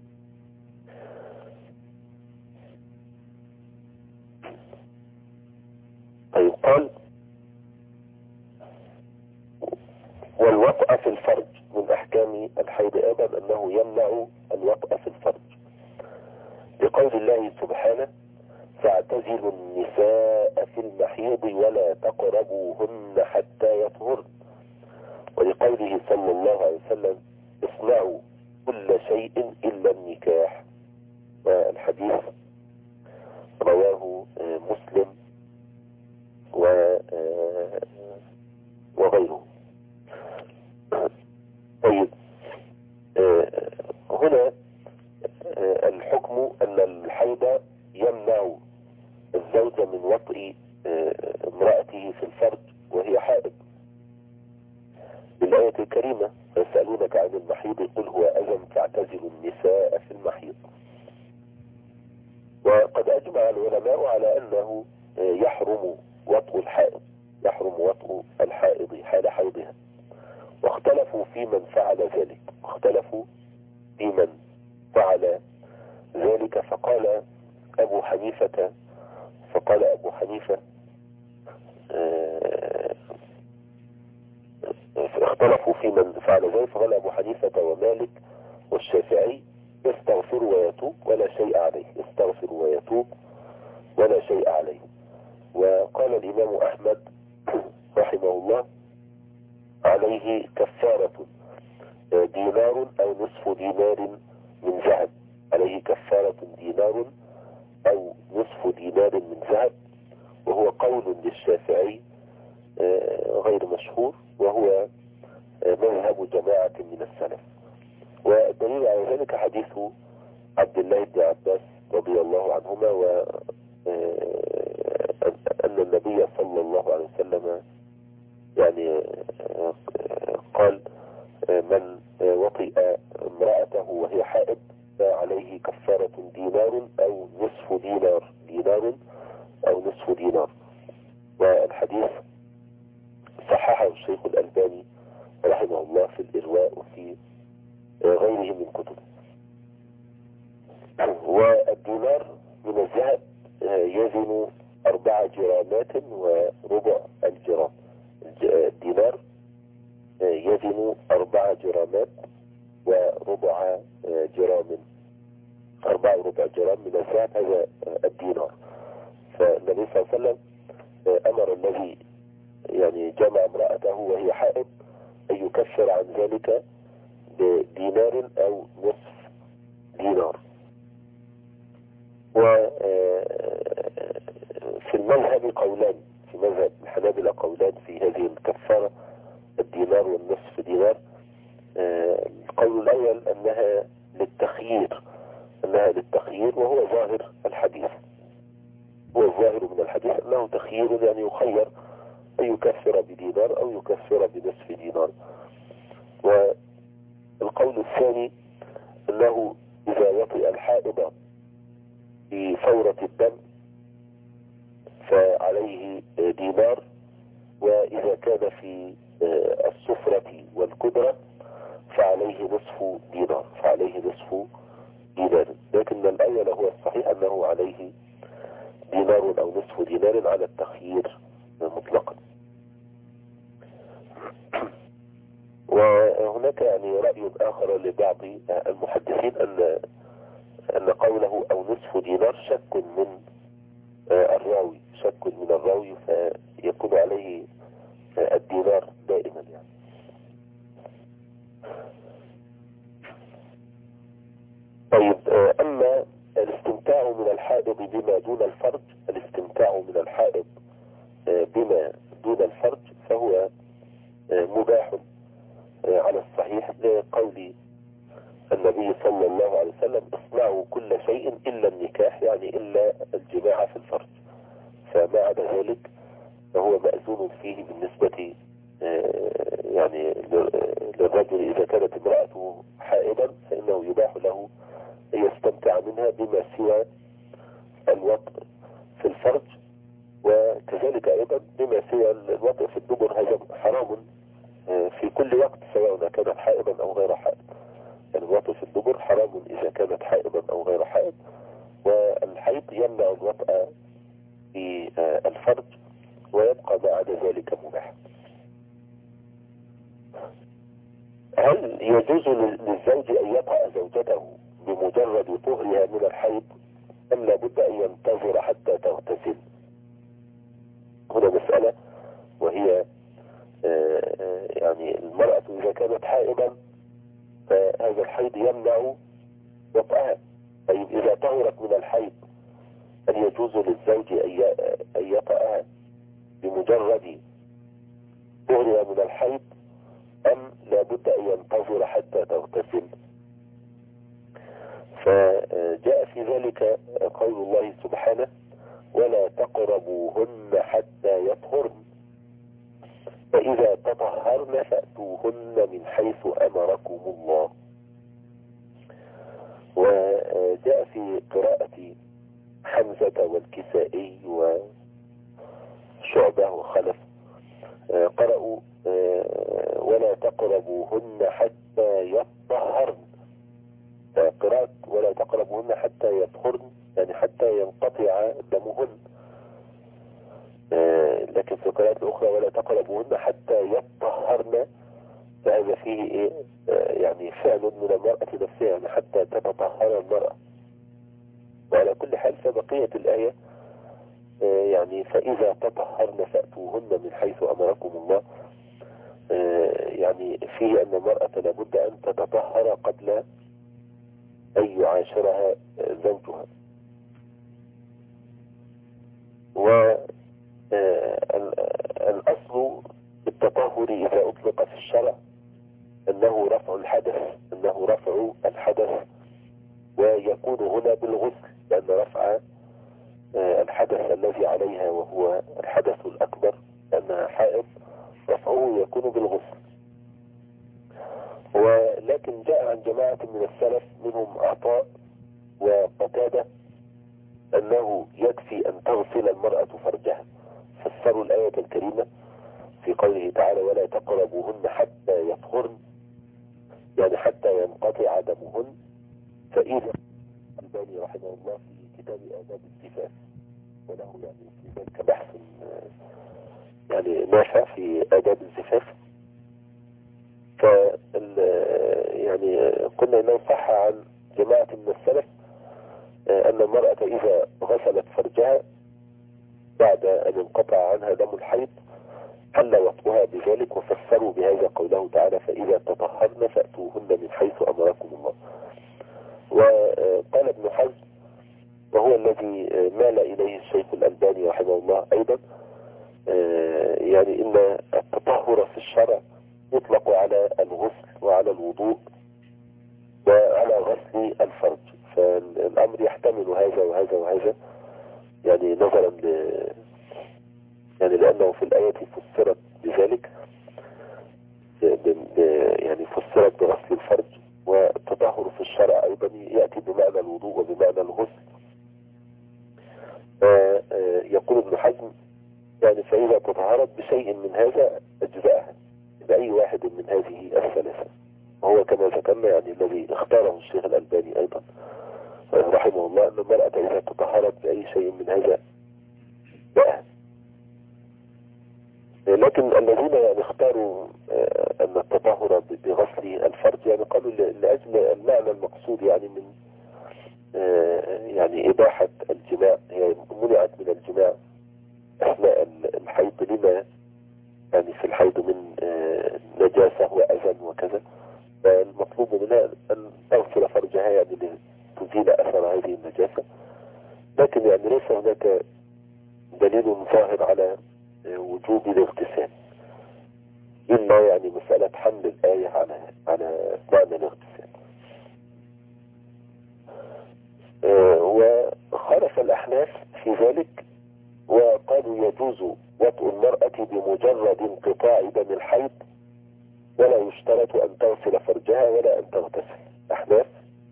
طيب قال والوطأ في الفرج من أحكام الحيض أيضا أنه يمنع الوطأ في الفرج، لقول الله سبحانه فاعتزلوا النساء في المحيض ولا تقربوهن حتى يطهرن، ولقوله صلى الله عليه وسلم اصنعوا كل شيء إلا النكاح. والحديث رواه مسلم وغيره. طيب هنا الحكم أن الحيض يمنع الزوجة من وطئ امرأته في الفرج وهي حائض، بالآية الكريمة يسألونك عن المحيض قل هو أذى فاعتزلوا النساء في المحيض. وقد أجمع العلماء على أنه يحرم وطء الحائض، يحرم وطء الحائض حال حيضها، واختلفوا في من فعل ذلك، اختلفوا في من فعل ذلك. فقال أبو حنيفة اختلفوا في من فعل ذلك، فقال أبو حنيفة ومالك والشافعي يستغفر ويتوب ولا شيء عليه، يستغفر ويتوب ولا شيء عليه. وقال الإمام أحمد رحمه الله عليه كفارة دينار أو نصف دينار من ذهب، عليه كفارة دينار أو نصف دينار من ذهب، وهو قول للشافعي غير مشهور، وهو مذهب جماعة من السلف. والدليل على ذلك حديث عبد الله بن عباس رضي الله عنهما، أن النبي صلى الله عليه وسلم يعني قال من وطئ امرأته وهي حائض فعليه كفارة دينار أو نصف دينار، دينار أو نصف دينار. والحديث صححه الشيخ الألباني رحمه الله في الإرواء وفي غيره من كتب. والدينار من الذهب يزن 4 جرامات وربع الجرام. الدينار يزن 4 جرامات وربع جرام، 4 وربع جرام من الذهب، هذا الدينار. فالنبي صلى الله عليه وسلم أمر الذي يعني جمع امرأته وهي حائض أن يكفر عن ذلك بدينار أو نصف دينار. وفي المذهب قولان، في مذهب الحنابلة قولان في هذه الكفارة، الدينار والنصف دينار. القول الأول أنها للتخيير، وهو ظاهر الحديث، هو الظاهر من الحديث أنه تخيير، يعني يخير أن يكفر بدينار أو يكفر بنصف دينار. والقول الثاني أنه إذا وطئ الحائض في فورة الدم فعليه دينار، وإذا كان في الصفرة والكدرة فعليه نصف دينار، لكن الأول هو الصحيح أنه عليه دينار أو نصف دينار على التخيير مطلقا. وهناك يعني رأي آخر لبعض المحدثين أن قوله أو نصف دينار شك من الراوي، فيكون عليه الدينار دائما يعني. طيب، أما الاستمتاع من الحائض بما دون الفرج فهو مباح على الصحيح، لقول النبي صلى الله عليه وسلم اصنعوا كل شيء إلا النكاح، يعني إلا الجماع في الفرج، فما عدا ذلك فهو مأذون فيه بالنسبة يعني للرجل. إذا كانت امرأته حائضا فإنه يباح له أن يستمتع منها بما سوى الوطء في الفرج، وكذلك أيضا بما سوى الوطء في الدبر، هذا حرام في كل وقت سواء كانت حائضا أو غير حائض. الوطء في الدبر حرام إذا كانت حائضا أو غير حائض، والحيض يمنع الوطء في الفرج، ويبقى ما عدا ذلك مباح. هل يجوز للزوج أن يطأ زوجته بمجرد طهرها من الحيض أم لابد أن ينتظر حتى تغتسل؟ هنا مسألة، وهي يعني المرأة إذا كانت حائضا فهذا الحيض يمنع وطئها. طيب، إذا طهرت من الحيض هل يجوز للزوج أن يطأها بمجرد طهرها من الحيض أم لابد أن ينتظر حتى تغتسل؟ فجاء في ذلك قول الله سبحانه: ولا تقربوهن حتى يطهرن، فإذا تطهرن فأتوهن من حيث أمركم الله. وجاء في قراءة حمزة والكسائي وشعبة وخلف قرأوا ولا تقربوهن حتى يطهرن، قراءة ولا تقربوهن حتى يطهرن يعني حتى ينقطع دمهن. لكن في القراءات الأخرى ولا تقربوهن حتى يطهرن، فهذا فيه يعني فعل من المرأة نفسها، يعني حتى تتطهر المرأة. وعلى كل حال فبقية الآية يعني فإذا تطهرن فأتوهن من حيث أمركم الله، يعني فيه أن المرأة لابد أن تتطهر قبل أن يعاشرها زوجها. والأصل بالتطهر إذا أطلق في الشرع أنه رفع الحدث، ويكون هنا بالغسل، لأن رفع الحدث الذي عليها وهو الحدث الأكبر لأنها حائض رفعه يكون بالغسل. و لكن جاء عن جماعة من السلف منهم عطاء وقتادة أنه يكفي أن تغسل المرأة فرجها، فسروا الآية الكريمة في قوله تعالى ولا تقربوهن حتى يطهرن، يعني حتى ينقطع دمهن. فإذا الألباني رحمه الله في كتاب آداب الزفاف، وله يعني في ذلك بحث يعني نافع في آداب الزفاف، يعني قلنا انه صح عن جماعة من السلف ان المرأة اذا غسلت فرجها بعد ان انقطع عنها دم الحيض حل وطئها بذلك، وفسروا بهذا قوله تعالى فاذا تطهرن فأتوهن من حيث امركم الله. وقال ابن حزم وهو الذي مال اليه الشيخ الألباني رحمه الله ايضا، يعني ان التطهر في الشرع يطلق على الغسل وعلى الوضوء وعلى غسل الفرج، فالامر يحتمل هذا وهذا وهذا، يعني نظرا يعني لانه في الآية فسرت بذلك، يعني فسرت بغسل الفرج، والتطهر في الشرع ايضا يأتي بمعنى الوضوء وبمعنى الغسل. يقول ابن حزم يعني فإذا تطهرت بشيء من هذا أجزاءها بأي واحد من هذه الثلاثة، وهو كما ذكرنا يعني الذي اختاره الشيخ الألباني أيضا رحمه الله أن المرأة إذا تطهرت بأي شيء من هذا بقى. لكن الذين يعني اختاروا أن التطهر بغسل الفرج يعني قالوا لأجل المعنى المقصود يعني من يعني إباحة الجماع، هي منعت من الجماع أثناء الحيض لما يعني في الحيض من نجاسة وأذى وكذا، فالمطلوب منها أن تغسل فرجها يعني لتزيل أثر هذه النجاسة. لكن يعني ليس هناك دليل ظاهر على وجوب الاغتسال إلا يعني مسألة حمل الآية على معنى الاغتسال. وخالف الأحناف في ذلك وقالوا يجوز وطء المرأة بمجرد انقطاع دم الحيض ولا يشترط أن تغسل فرجها ولا أن تغتسل. أحناف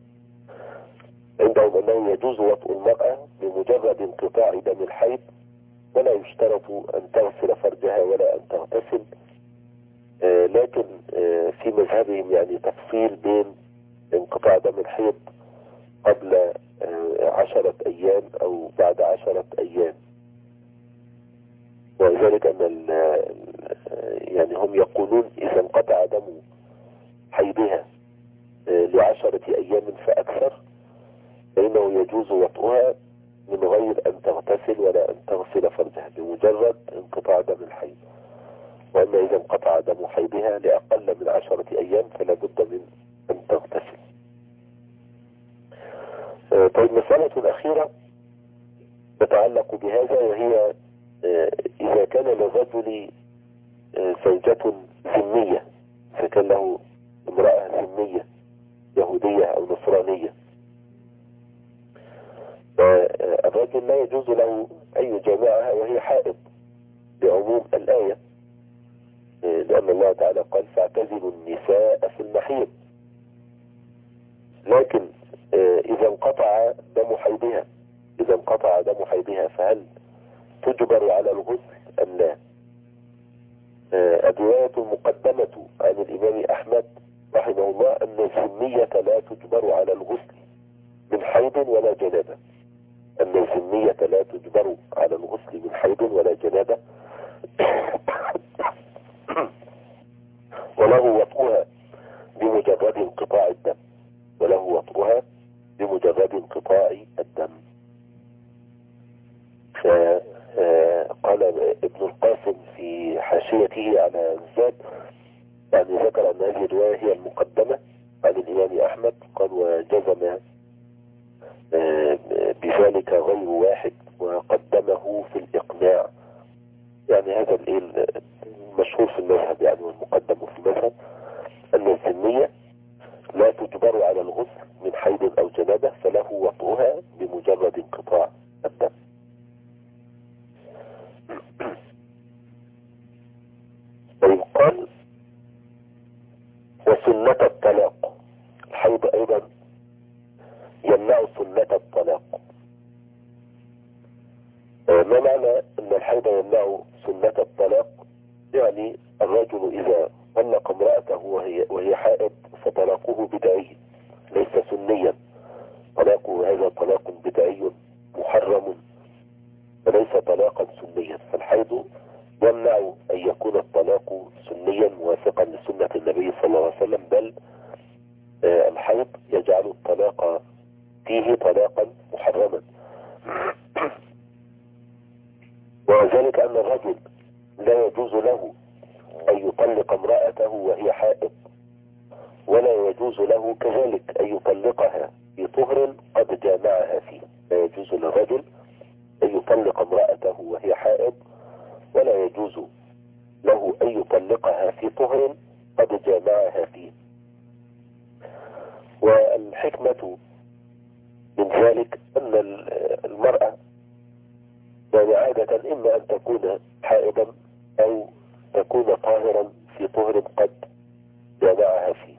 عندهم أنه يجوز وطء المرأة بمجرد انقطاع دم الحيض ولا يشترط أن تغسل فرجها ولا أن تغتسل، لكن في مذهبهم يعني تفصيل بين انقطاع دم الحيض قبل 10 أيام أو بعد 10 أيام، وذلك أن يعني هم يقولون إذا انقطع دم حيضها ل10 أيام فأكثر فإنه يجوز وطئها من غير أن تغتسل ولا أن تغسل فرجها بمجرد انقطاع دم الحيض. وأما إذا انقطع دم حيضها لأقل من 10 أيام فلا بد من أن تغتسل. طيب مسألة الأخيرة تتعلق بهذا، وهي إذا كان للرجل زوجة ذمية، إذا كان له امرأة ذمية يهودية أو نصرانية، فالرجل لا يجوز له أن يجامعها وهي حائض بعموم الآية، لأن الله تعالى قال فاعتزلوا النساء في المحيض. لكن إذا انقطع دم حيضها، إذا انقطع دم حيضها فهل تجبر على الغسل أم لا؟ الرواية المقدمة عن الإمام أحمد رحمه الله أن الذمية لا تجبر على الغسل من حيض ولا جنابة، أن الذمية لا تجبر على الغسل من حيض ولا جنابة، وله وطئها بمجرد انقطاع الدم، وله وطئها بمجرد انقطاع الدم. فقال ابن القاسم في حاشيته على الزاد يعني ذكر أن هذه الرواية هي المقدمة عن الإمام أحمد، قال وجزم بذلك غير واحد وقدمه في الإقناع، يعني هذا المشهور في المذهب يعني والمقدم في المذهب أن الذمية لا تجبر على الغسل من حيض أو جنابة فله وطئها بمجرد انقطاع الدم. طيب قال وسنة الطلاق، الحيض أيضا يمنع سنة الطلاق. ما معنى أن الحيض يمنع سنة الطلاق؟ يعني الرجل إذا طلق امرأته وهي حائض فطلاقه بدعي ليس سنيا، طلاقه هذا طلاق بدعي محرم وليس طلاقا سنيا. فالحيض يمنع أن يكون الطلاق سنيا موافقا لسنة النبي صلى الله عليه وسلم، بل الحيض يجعل الطلاق فيه طلاقا محرما. وذلك أن الرجل لا يجوز له أن يطلق امرأته وهي حائض، ولا يجوز له كذلك أن يطلقها في طهر قد جامعها فيه. لا يجوز للرجل أن يطلق امرأته وهي حائض، ولا يجوز له أن يطلقها في طهر قد جامعها فيه. والحكمة من ذلك أن المرأة يعني عادة إما أن تكون حائضا أو تكون طاهرا في طهر قد جامعها فيه.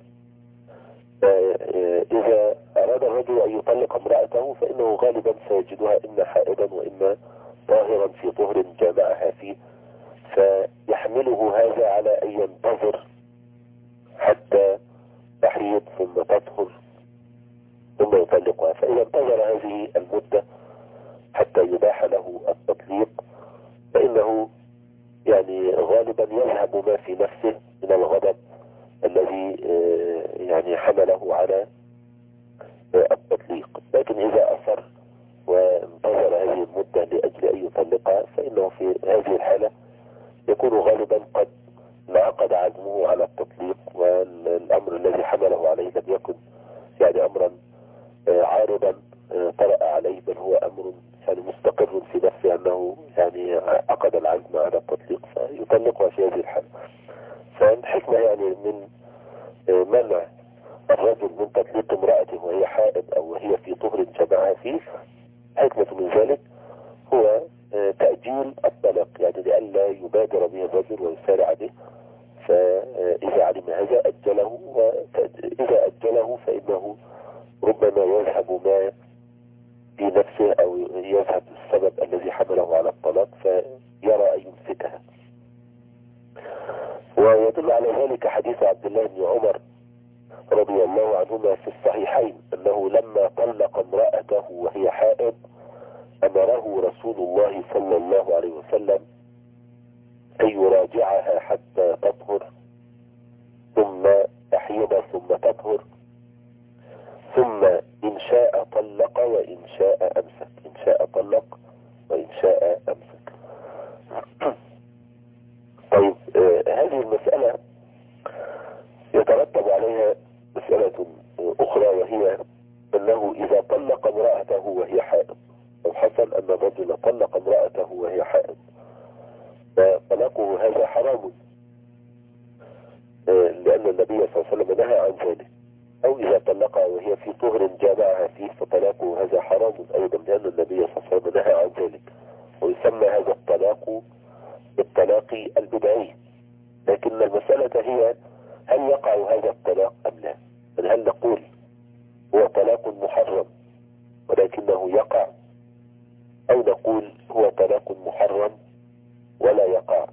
إذا أراد الرجل أن يطلق امرأته فإنه غالبا سيجدها إما حائضا وإما طاهرا في طهر جامعها فيه، فيحمله هذا على أن ينتظر حتى تحيض ثم تطهر ثم يطلقها. فإذا انتظر هذه المدة حتى يباح له التطليق فإنه يعني غالبا يذهب ما في نفسه من الغضب الذي يعني حمله على التطليق. لكن إذا أصر وانتظر هذه المدة لأجل أن يطلقها فإنه في هذه الحالة يكون غالبا قد انعقد عزمه على التطليق، والأمر الذي حمله عليه لم يكن يعني أمرا عارضا طرأ عليه، بل هو أمر يعني مستقر في نفسه أنه يعني عقد العزم على التطليق فيطلقها في هذه الحالة. فالحكمة يعني من منع الرجل من تطليق امرأته وهي حائض أو وهي في طهر جمعها فيه، حكمة من ذلك هو تأجيل الطلاق، يعني لئلا يبادر به الرجل ويسارع به. فإذا علم هذا أجله، وإذا أجله فإنه ربما يذهب ما في نفسه أو يذهب السبب الذي حمله على الطلاق فيرى أن يمسكها. ويدل على ذلك حديث عبد الله بن عمر رضي الله عنهما في الصحيحين أنه لما طلق امرأته وهي حائض أمره رسول الله صلى الله عليه وسلم أن يراجعها حتى تطهر ثم تحيض ثم تطهر، ثم إن شاء طلق وإن شاء أمسك، إن شاء طلق وإن شاء أمسك. طيب هذه المسألة يترتب عليها مسألة أخرى، وهي أنه إذا طلق امرأته وهي حائض، أو حصل أن الرجل طلق امرأته وهي حائض فطلاقه هذا حرام، لأن النبي صلى الله عليه وسلم نهى عن ذلك. أو إذا طلقها وهي في طهر جامعها فيه فطلاقه هذا حرام أيضا، لأن النبي صلى الله عليه وسلم نهى عن ذلك. ويسمى هذا الطلاق بالطلاق البدعي. لكن المسألة هي هل يقع هذا الطلاق أم لا؟ هل نقول هو طلاق محرم ولكنه يقع، أو نقول هو طلاق محرم ولا يقع؟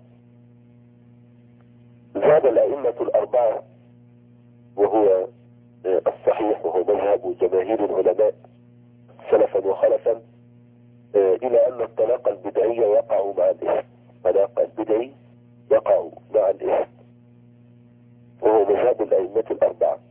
ذهب الأئمة الأربعة وهو الصحيح وهو مذهب جماهير العلماء سلفا وخلفا إلى أن الطلاق البدعي يقع مع الإثم. الطلاق البدعي يقع مع الإثم، وهو مذهب الأئمة الأربعة.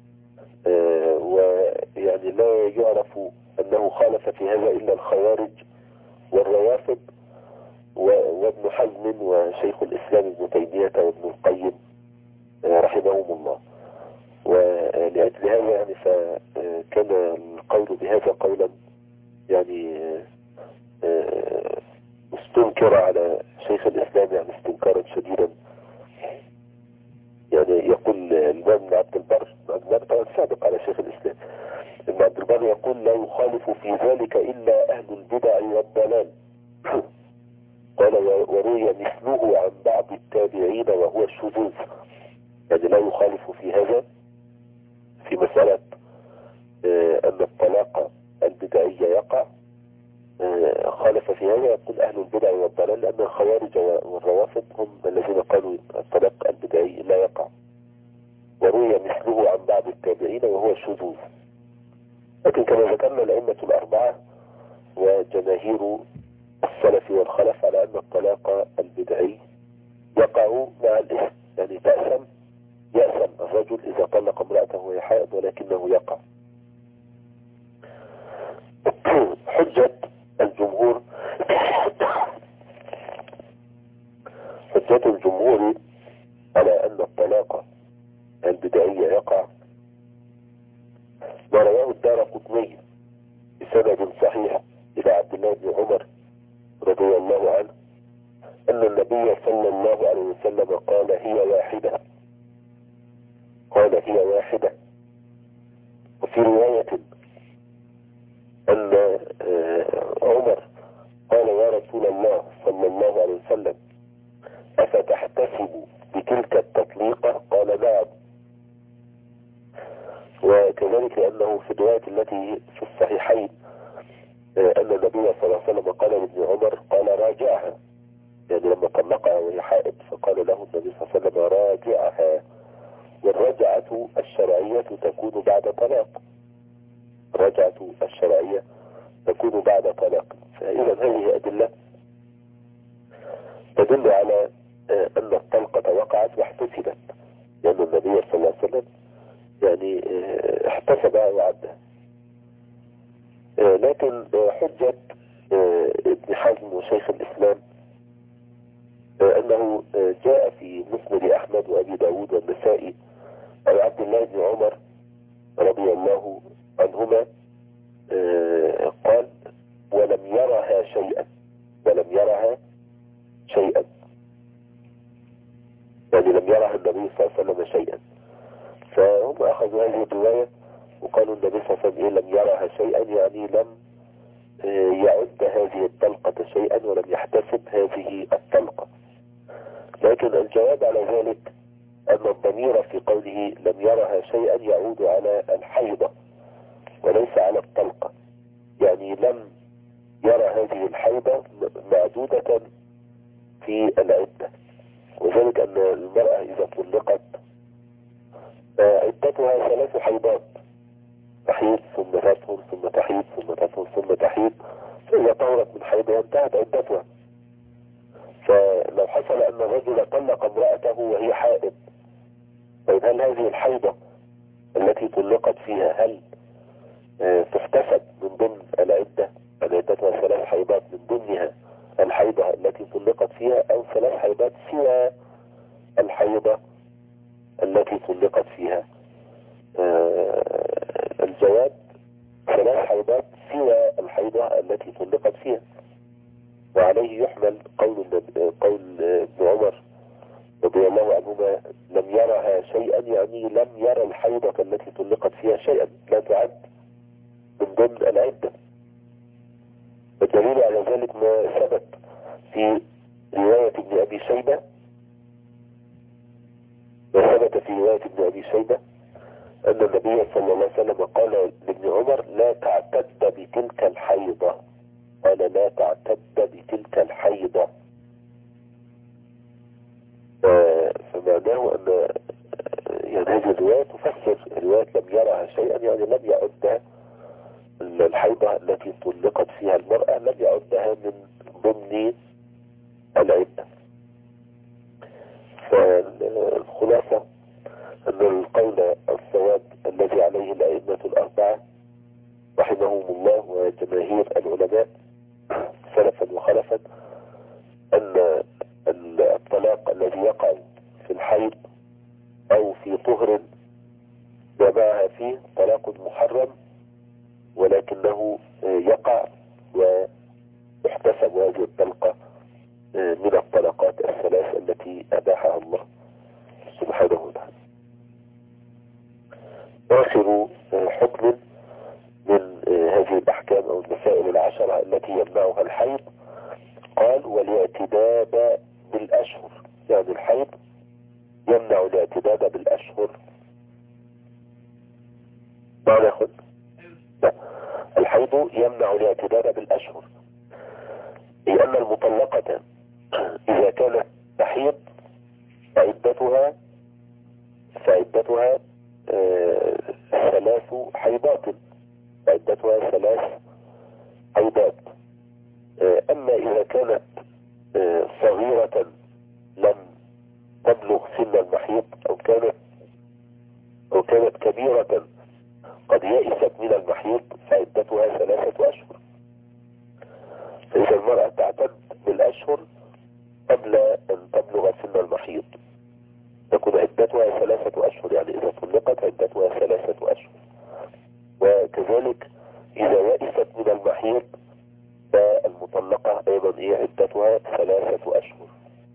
ويعني لا يعرف أنه خالف في هذا إلا الخوارج والروافض وابن حزم وشيخ الإسلام ابن تيمية وابن القيم رحمهم الله. ولأجل هذا يعني فكان القول بهذا قولا يعني مستنكر على شيخ الإسلام، يعني استنكارا شديدا. يعني يقول الإمام ابن عبد البر طبعا سابق على شيخ الإسلام، ابن عبد البر يقول لا يخالف في ذلك إلا أهل البدع والضلال. قال وروي مثله عن بعض التابعين وهو الشذوذ. يعني لا يخالف في هذا في مسألة أن الطلاق البدعي يقع، خالف في هذا يقول أهل البدع والضلال، لأن الخوارج والروافض هم الذين قالوا الطلاق البدعي لا يقع، وروي مثله عن بعض التابعين وهو شذوذ. لكن كما ذكرنا الأئمة الأربعة وجماهير السلف والخلف على أن الطلاق البدعي يقع مع الإثم، يعني يأثم الرجل إذا طلق امرأته وهي حائض ولكنه يقع. حجة الجمهور على أن الطلاق البدعي يقع ما رواه الدارقطني بسند صحيح إلى عبد الله بن عمر رضي الله عنه أن النبي صلى الله عليه وسلم قال هي واحدة. وفي رواية أن عمر قال يا رسول الله صلى الله عليه وسلم أفتحتسب بتلك التطليقة؟ قال نعم. وكذلك لأنه في الرواية التي في الصحيحين أن النبي صلى الله عليه وسلم قال لابن عمر قال راجعها، يعني لما طلقها وهي حائض فقال له النبي صلى الله عليه وسلم راجعها. والرجعة الشرعية تكون بعد طلاق، الرجعة الشرعية تكون بعد طلاق. فإذا هذه أدلة تدل على أن الطلقة وقعت واحتسبت، لأن النبي صلى الله عليه وسلم يعني احتسبها وعدها. لكن حجة ابن حزم وشيخ الإسلام أنه جاء في مسند أحمد وأبي داود والنسائي عن عبد الله بن عمر رضي الله عنهما قال ولم يرها شيئا، يعني لم يرها النبي صلى الله عليه وسلم شيئا. فهم أخذوا هذه الرواية وقالوا النبي صلى الله عليه وسلم لم يرها شيئا، يعني لم يعد هذه الطلقة شيئا ولم يحتسب هذه الطلقة. لكن الجواب على ذلك أن الضمير في قوله لم يرها شيئا يعود على الحيضة وليس على الطلقة، يعني لم يرى هذه الحيضة معدودة في العدة. وذلك أن المرأة إذا طلقت عدتها 3 حيضات، تحيض ثم تطهر ثم تحيض ثم تطهر ثم تحيض، فإذا طهرت من حيضها انتهت عدتها. فلو حصل أن الرجل طلق امرأته وهي حائض، طيب هل هذه الحيضة التي طلقت فيها هل تحتسب من ضمن العدة؟ عدتها 3 حيضات من ضمنها الحيضة التي طلقت فيها، أو 3 حيضات سوى الحيضة التي طلقت فيها؟ الجواب 3 حيضات سوى الحيضة التي طلقت فيها. وعليه يحمل قول ابن عمر رضي الله عنهما لم يرها شيئا، يعني لم يرى الحيضة التي طلقت فيها شيئا، لا تعد من ضمن العدة. الدليل على ذلك ما ثبت في رواية ابن أبي شيبة، أن النبي صلى الله عليه وسلم قال لابن عمر لا تعتد بتلك الحيضة، قال لا تعتد بتلك الحيضة. فمعناه أن يعني هذه الرواية تفسر رواية لم يرها شيئا، يعني لم يعدها الحيضة التي طلقت فيها المرأة، لم يعدها من ضمن العدة. فالخلاصة أن القول الصواب الذي عليه الأئمة الأربعة رحمهم الله وجماهير العلماء سلفا وخلفا أن الطلاق الذي يقع في الحيض أو في طهر جمعها فيه طلاق محرم، ولكنه يقع ويحتسب هذه الطلقة من الطلقات الثلاث التي أباحها الله سبحانه وتعالى. آخر حكم من هذه الأحكام أو المسائل العشرة التي يمنعها الحيض قال والاعتداد بالأشهر، يعني الحيض يمنع الاعتداد بالأشهر. ما ناخد لا، الحيض يمنع الاعتداد بالأشهر، لأن المطلقة إذا كانت تحيض فعدتها 3 حيضات، فعدتها 3 حيضات. أما إذا كانت صغيرة لم تبلغ سن المحيض أو كانت كبيرة قد يئست من المحيض فعدتها 3 أشهر. فإذا المرأة تعتد بالأشهر قبل أن تبلغ سن المحيض تكون عدتها 3 أشهر، يعني إذا طلقت عدتها 3 أشهر. وكذلك إذا يئست من المحيض فالمطلقة أيضا عدتها 3 أشهر.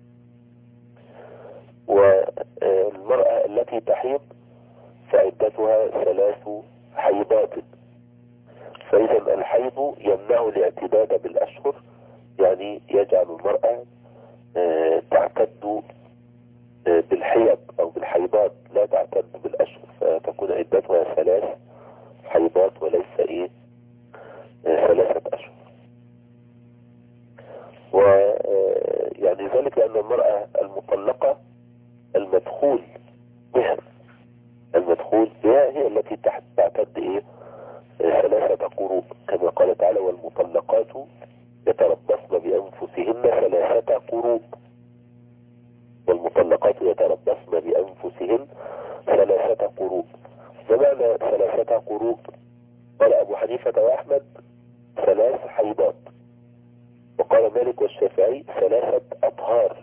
والمرأة التي تحيض فعدتها 3 حيضات. فإذا الحيض يمنع الاعتداد بالأشهر، يعني يجعل المرأة تعتد بالحيض أو بالحيضات، لا تعتد بالأشهر، فتكون عدتها 3 حيضات وليس 3 أشهر. ويعني ذلك لأن المرأة المطلقة المدخول بها هي التي تعتد 3 قروء، كما قال تعالى: والمطلقات يتربصن بأنفسهن 3 قروء. والمطلقات يتربصن بأنفسهن 3 قروء. ومعنى 3 قروء قال أبو حنيفة وأحمد 3 حيضات، وقال مالك والشافعي 3 أطهار.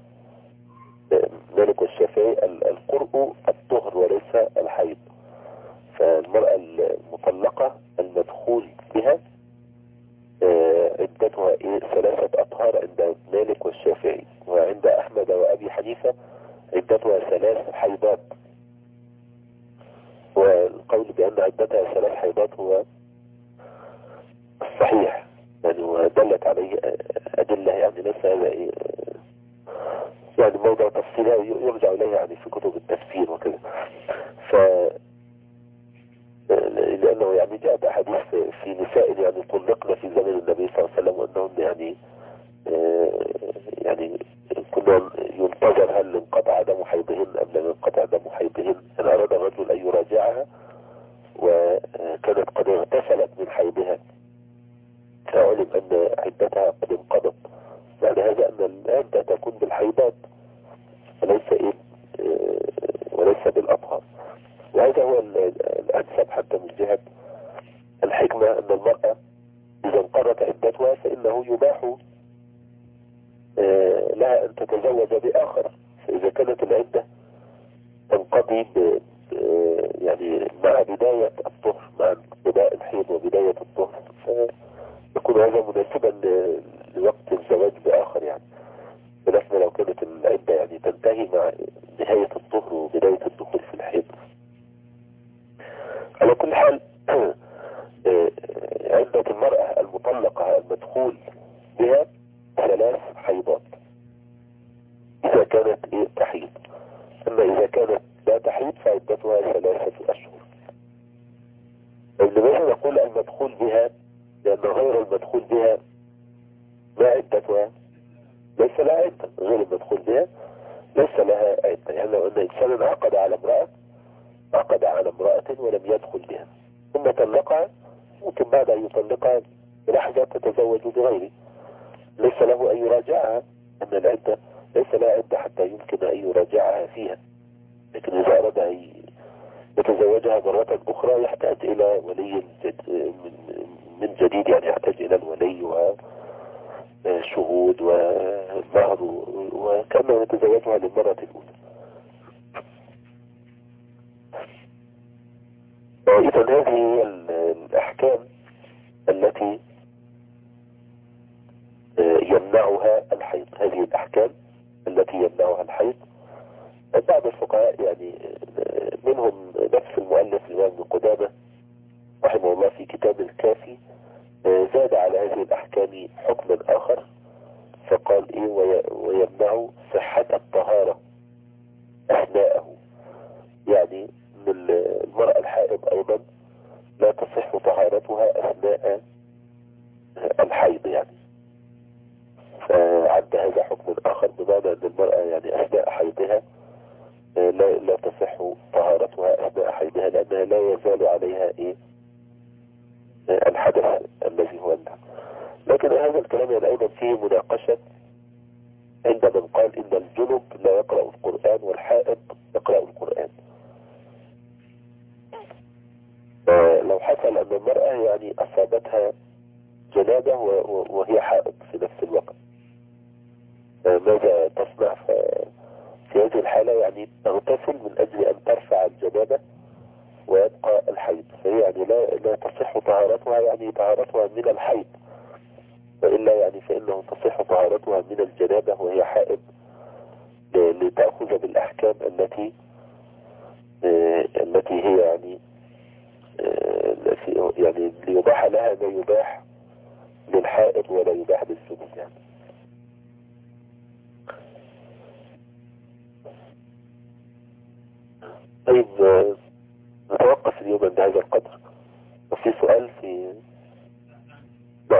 مالك والشافعي القرء الطهر وليس الحيض. فالمرأة المطلقة المدخول بها عدتها 3 أطهار عند مالك والشافعي، وعند أحمد وأبي حنيفة عدتها 3 حيضات. والقول بأن عدتها 3 حيضات هو الصحيح، يعني ودلت عليه أدلة، يعني ليس هذا يعني موضوع تفصيلها يرجع إليه يعني في كتب التفسير وكذا. لأنه يعني جاء أحاديث في نساء يعني طلقنا في زمن النبي صلى الله عليه وسلم، وأنهم يعني كنا ينتظر هل انقطع دم حيضهن أم لم ينقطع دم حيضهن. إن أراد الرجل أن يراجعها وكانت قد اغتسلت من حيضها فعلم أن عدتها قد انقضت، يعني هذا أن العدة تكون بالحيضات وليس بالأطهار. وهذا هو الأنسب حتى من جهة الحكمة، أن المرأة إذا انقضت عدتها فإنه يباح لها أن تتزوج بآخر. فإذا كانت العدة تنقضي يعني مع بداية الطهر، مع بداية الحيض وبداية الطهر، فيكون هذا مناسبا لوقت الزواج بآخر، يعني بلسنا لو كانت العدة يعني تنتهي مع نهاية الطهر وبداية الدخول في الحيض. على كل حال عدة المرأة المطلقة المدخول بها 3 حيضات إذا كانت تحيض. أما إذا كانت لا تحيض فعدتها 3 أشهر. لماذا نقول المدخول بها؟ لأن غير المدخول بها ما عدتها ليس لها عدة، غير المدخول بها ليس لها عدة. يعني لو أن إنسان عقد على امرأة ولم يدخل بها ثم طلقها، ممكن بعد أن يطلقها بلحظة تتزوج بغيره، ليس له أن يراجعها، أن العدة ليس لها عدة حتى يمكن أن يراجعها فيها. لكن إذا أراد أن يتزوجها مرة أخرى يحتاج إلى ولي من جديد، يعني يحتاج إلى الولي وشهود ومهر، وكأنه يتزوجها للمرة الأولى. إذا هذه الأحكام التي يمنعها الحيض، هذه الأحكام التي يمنعها الحيض. بعض الفقهاء يعني منهم نفس المؤلف الإمام ابن قدامة رحمه الله في كتاب الكافي زاد على هذه الأحكام حكما آخر، فقال ويمنع صحة الطهارة أثناءه. يعني المرأة الحائض أيضا لا تصح طهارتها لا تصح طهارتها أثناء حيضها لأنها لا يزال عليها الحدث الذي هو اللعن. لكن هذا الكلام يعني أيضا فيه مناقشة عند من قال إن الجنب لا يقرأ القرآن والحائض يقرأ القرآن. لو حصل أن المرأة يعني أصابتها جنابة وهي حائض في نفس الوقت، ماذا تصنع؟ في هذه الحالة يعني تغتسل من أجل أن ترفع الجنابة ويبقى الحيض، فهي يعني لا تصح طهارتها، يعني طهارتها من الحيض، وإلا يعني فإنه تصح طهارتها من الجنابة وهي حائض لتأخذ بالأحكام التي هي يعني ليباح لها ما يباح للحائض ولا يباح للجنوب يعني. طيب نتوقف اليوم عند هذا القدر. وفي سؤال في نعم،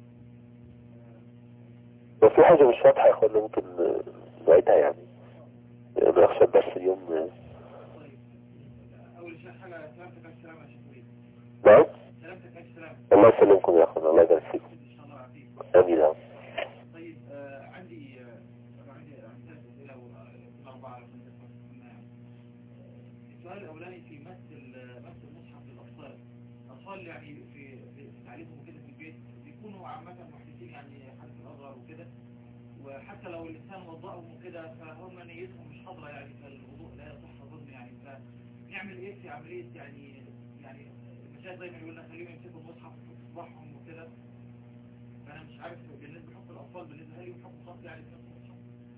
وفي حاجة مش واضحة يا اخوانا ممكن نعيدها يعني نخشى الدرس اليوم. أول شيء حاجة سلامتك السلام يا شيخ. نعم سلامتك السلام. الله يسلمكم يا اخوانا، الله يبارك فيكم. إن شاء الله يعافيك. امين يا رب. طيب عندي ثلاث أسئلة وأربعة لو كنت السؤال الأولاني في مس المصحف للأطفال. الأطفال يعني في تعليمهم كده في البيت بيكونوا عامة محدثين يعني حدث الأصغر وكده، وحتى لو الإنسان وضعهم وكده فهم نيتهم مش حاضرة يعني فالوضوء لا يصح أظن يعني. فنعمل إيه في عملية يعني المشاهد زي ما يقولنا خليهم يمسكوا المصحف في صباحهم وكده. فأنا مش عارف بالنسبة لحكم الأطفال بالنسبة لي حكم خاص يعني في المصحف.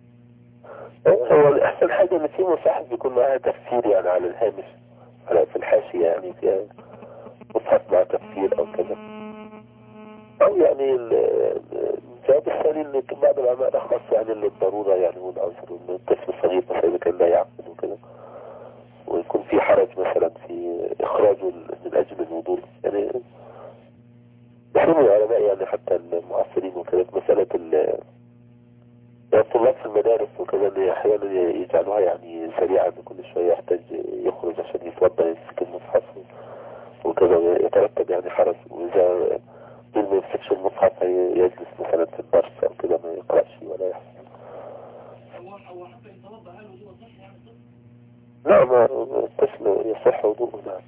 هو أحسن حاجة إن في مصاحف بيكون معها تفسير يعني على الهامش في الحاشية، يعني فيها مصحف مع تفسير أو كذا، أو يعني الجواب الثاني إن بعض العلماء أخص يعني للضرورة يعني والعذر، إن الطفل الصغير مثلا إذا كان لا يعقل وكده ويكون في حرج مثلا في إخراجه من أجل الوضوء يعني. يحرم العلماء يعني حتى المعاصرين وكذا مسألة الطلاب في المدارس وكذا اللي أحيانا يجعلوها يعني سريعة، كل شوية يحتاج يخرج عشان يتوضا يمسك المصحف وكذا يترتب يعني حرج، وإذا ما يمسكش المصحف يجلس مثلا في الدرس أو كده ما يقرأش ولا يحفظ. هو حتى إن توضأ هل الوضوء صح يعني الطفل؟ لا، ما الطفل يصح وضوءه. نعم.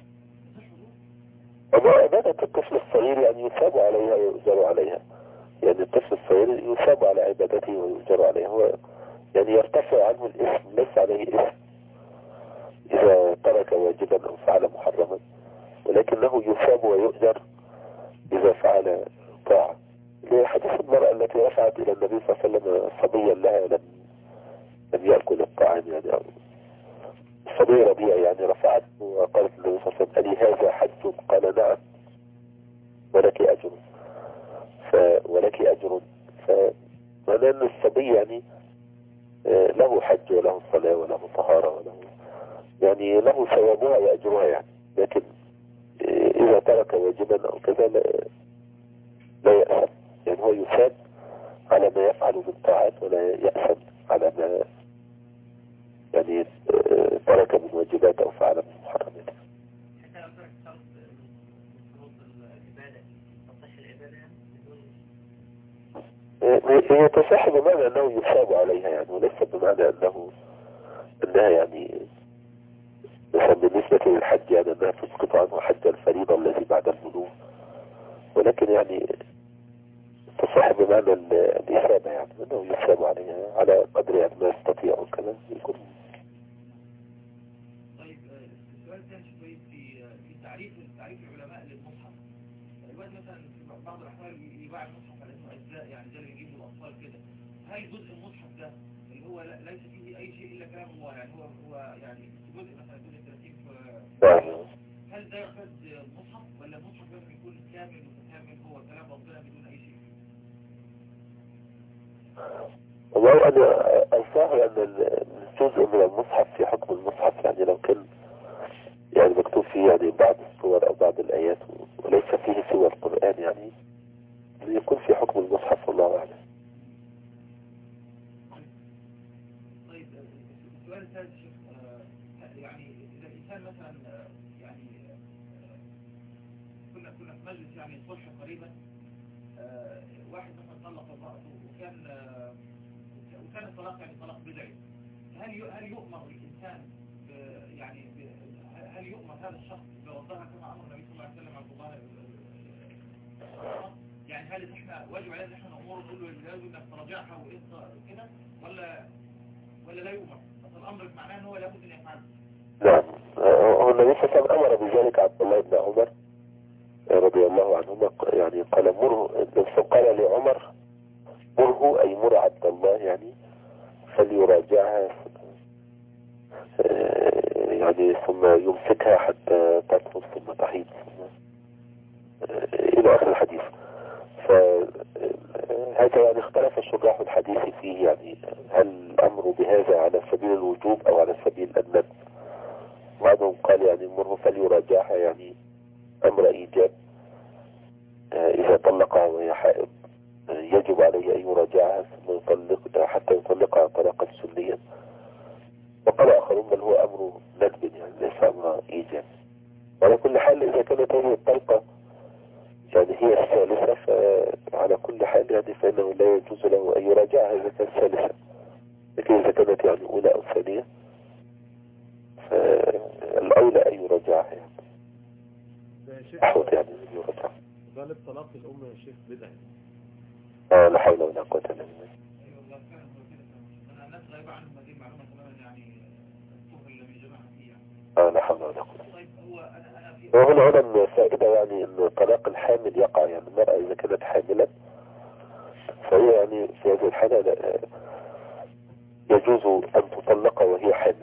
عبادة الطفل الصغير يعني يثاب عليها ويؤجر عليها، يعني الطفل الصغير يثاب على عبادته ويؤجر عليها، هو يعني يرتفع عنه الاسم، ليس عليه اسم إذا ترك واجبا أو فعل محرما، ولكنه يثاب ويؤجر إذا فعل طاعة. لحديث المرأة التي رفعت إلى النبي صلى الله عليه وسلم صبيا لها لم يأكل الطعام يعني، أو الصبي ربيع يعني، رفعت وقالت النبي صلى الله عليه وسلم ألي هذا حج؟ قال نعم ولك أجر. ولك أجر. فمعنى أن الصبي يعني له حج وله صلاة وله طهارة وله يعني له ثوابها وأجرها يعني، لكن إذا ترك واجبا أو كذا لا يأثم، يعني هو يثاب على ما يفعل من طاعات ولا يأثم على ما يعني ترك من واجبات أو فعل من محرمات. حتى لو ترك شرط من شروط العبادة تصح العبادة بدون هي تصح بمعنى أنه يثاب عليها يعني، وليس بمعنى أنها يعني مثلا بالنسبة للحج يعني أنها تسقط عنه حج الفريضة الذي بعد البلوغ، ولكن يعني تصح بمعنى الإثابة يعني أنه يثاب عليها على قدر يعني ما يستطيع وكذا يكون. طيب السؤال الثاني شوية في تعريف العلماء للمصحف. الوقت مثلا في بعض الأحوال يباع المصحف على إنه أجزاء يعني زي اللي يجيبوا الأطفال كده. هل جزء المصحف ده اللي هو ليس فيه أي شيء إلا كلام الله يعني هو يعني جزء مثلا جزء 30 هل ده يعتبر مصحف ولا المصحف لازم يكون كامل متكامل هو كلام ربنا بدون أي شيء؟ والله أنا الظاهر أن الجزء من المصحف في حكم المصحف، يعني لو كان يعني مكتوب فيه يعني بعض الصور أو بعض الآيات وليس فيه سوى القرآن يعني يكون في حكم المصحف والله أعلم. طيب السؤال الثالث كان مثلا يعني كنا في مجلس يعني صلح قريبا، واحد مثلا طلق امرأته وكان الطلاق يعني طلاق بدعي، هل يؤمر الإنسان يعني هل يؤمر هذا الشخص بوضعها كما أمر النبي صلى الله عليه وسلم عبد الله؟ يعني هل احنا واجب علينا ان احنا نأمره نقول له لازم انك تراجعها وكده ولا لا يؤمر؟ بس الامر معناه ان هو لابد ان يفعله. نعم، هو النبي صلى الله عليه وسلم امر بذلك عبد الله بن عمر رضي الله عنهما، يعني قال مره، قال لعمر مره اي مر عبد الله يعني فليراجعها يعني ثم يمسكها حتى تطهر ثم تحيض الى اخر الحديث. فهذا يعني اختلف شراح الحديث فيه، يعني هل الامر بهذا على سبيل الوجوب او على سبيل الندب؟ بعضهم قال يعني مره فليراجعها يعني امر ايجاب، اذا طلقها وهي حائض يجب عليه ان يراجعها ثم يطلق حتى يطلقها طلاقا سنيا. وقال اخرون بل هو امر ندب يعني ليس امر ايجاب. وعلى كل حال اذا كانت هذه الطلقه يعني هي الثالثة، فعلى كل حال يعني فإنه لا يجوز له أن يراجعها إذا كانت ثالثة، لكن إذا كانت يعني أولى أو ثانية فالأولى أن يراجعها يعني أحوط يعني أن يراجعها. غالب طلاق الأم يا شيخ بدعي. لا حول ولا قوة إلا بالله. ايوه والله فعلا هو كده. انا الناس غايبة عنهم هذه المعلومة تماما، يعني الطهر اللي بيجمعها فيه يعني. لا حول ولا قوة. طيب انا في وهنا فائدة يعني أن طلاق الحامل يقع، يعني المرأة إذا كانت حاملا فهي يعني في هذه الحالة يجوز أن تطلق وهي حامل،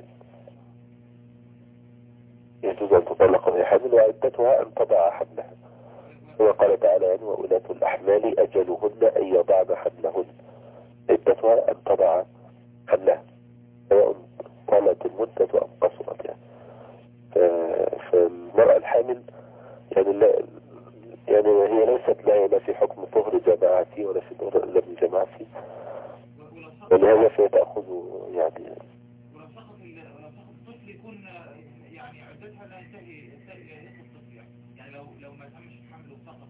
يجوز أن تطلق وهي حامل وعدتها أن تضع حملها. هو قال تعالى يعني وأولاة الأحمال أجلهن أن يضعن حملهن، عدتها أن تضع حملها سواء طالت المدة أم قصرت يعني. فالمرأة الحامل يعني يعني هي ليست لا في حكم طهر جماعتي ولا في طهر لم جماعتي، ولهذا فهي تأخذ يعني. ولو سقط الطفل يكون يعني عدتها لا ينتهي الطفل يعني لو ما تمش الحمل وسقط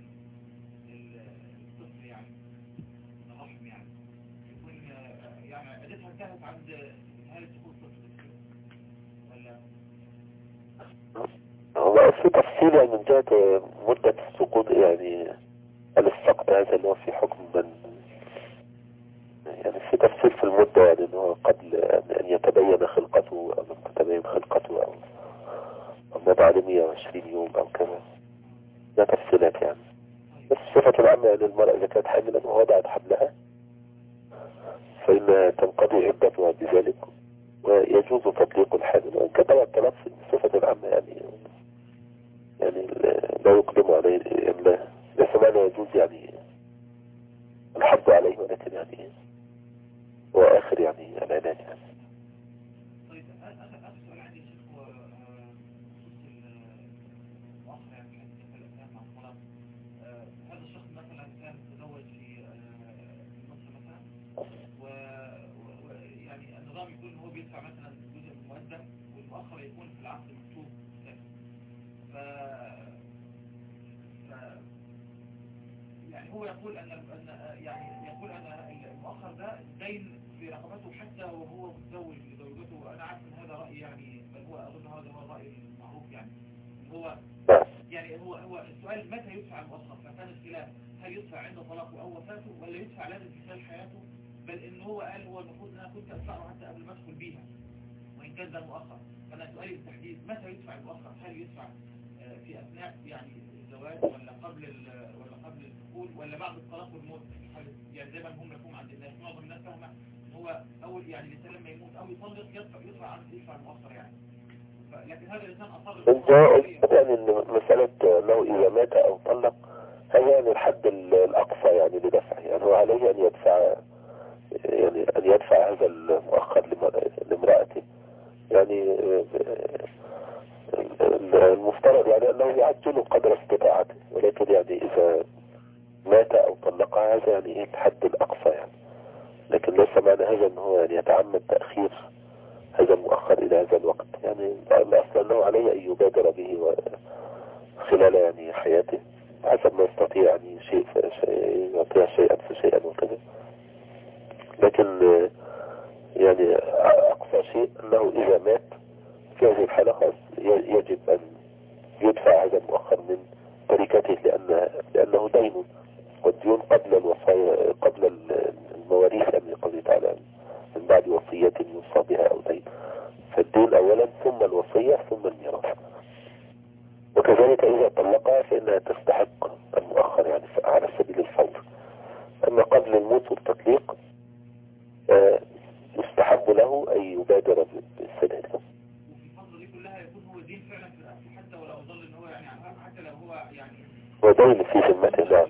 الطفل يعني الرحم يعني يكون يعني عدتها انتهت عند نهاية سقوط الطفل ولا؟ هو في تفصيل يعني من جهة مدة السقوط، يعني السقط هذا اللي هو في حكم من يعني في تفصيل في المدة، يعني انه قبل ان يتبين خلقته او لم تتبين خلقته او مضى عليه 120 يوم او كذا، ده تفصيلات يعني. بس الصفة العامة يعني المرأة اذا كانت حاملا ووضعت حملها فإنها تنقضي عدتها بذلك ويجوز تطليق الحامل، وإن كان الطلاق في الصفة العامة يعني لا يقدم عليه، يعني ليس معنى يجوز يعني الحظ عليه، ولكن يعني هو آخر يعني العنان يعني. طيب آخر سؤال عندي يا شيخ هو بخصوص المؤخر يعني في حديث الإسلام مع الطلاق. هذا الشخص مثلا كان تزوج في مصر مثلا ويعني النظام يكون هو بيدفع مثلا جزء من المقدم والمؤخر يكون في العقد المكتوب يعني هو يقول أن المؤخر ده دين في رقبته حتى وهو متزوج لزوجته، وأنا عارف أن هذا رأي يعني، بل هو أظن هذا هو الرأي المعروف يعني. هو السؤال متى يدفع المؤخر؟ فكان الخلاف هل يدفع عند طلاقه أو وفاته ولا يدفع لازم في خلال حياته؟ بل إن هو قال هو المفروض أن أنا كنت أدفعه حتى قبل ما أدخل بيها وإن كان ده المؤخر. فأنا سؤالي بالتحديد متى يدفع المؤخر؟ هل يدفع في أثناء يعني الزواج ولا قبل الدخول ولا بعد الطلاق والموت؟ يعني زي ما هم مفهوم عند الناس، معظم الناس فاهمه ان هو اول يعني الانسان لما يموت او يطلق يدفع المؤخر يعني. لكن هذا الانسان اصر يعني ان مساله انه اذا مات او طلق هذا يعني الحد الاقصى يعني لدفعه، يعني هو عليه ان يدفع هذا المؤخر لامرأته، يعني المفترض يعني انه يعجله قدر استطاعته، ولكن يعني اذا مات او طلقها هذا يعني الحد الاقصى يعني. لكن ليس معنى هذا ان هو يعني يتعمد تأخير هذا المؤخر إلى هذا الوقت، يعني الأصل أنه عليه أن يبادر به خلال يعني حياته حسب ما يستطيع، يعني شيء فشيء يعطيها شيئا فشيئا وكذا. لكن يعني أقصى شيء أنه إذا مات في هذه الحالة خاص يجب أن يدفع هذا المؤخر من تركته، لأنه دين، والديون قبل الوصايا قبل المواريث، يعني قوله تعالى من بعد وصية يوصى بها أو دين، فالدين أولا ثم الوصية ثم الميراث. وكذلك إذا طلقها فإنها تستحق المؤخر يعني على سبيل الفور. أما قبل الموت والتطليق يستحب له أن يبادر بالسداد. وفي الفترة دي كلها يكون هو دين فعلا في الأصل، حتى ولو ظل إن هو يعني حتى لو هو يعني ودين في ذمته،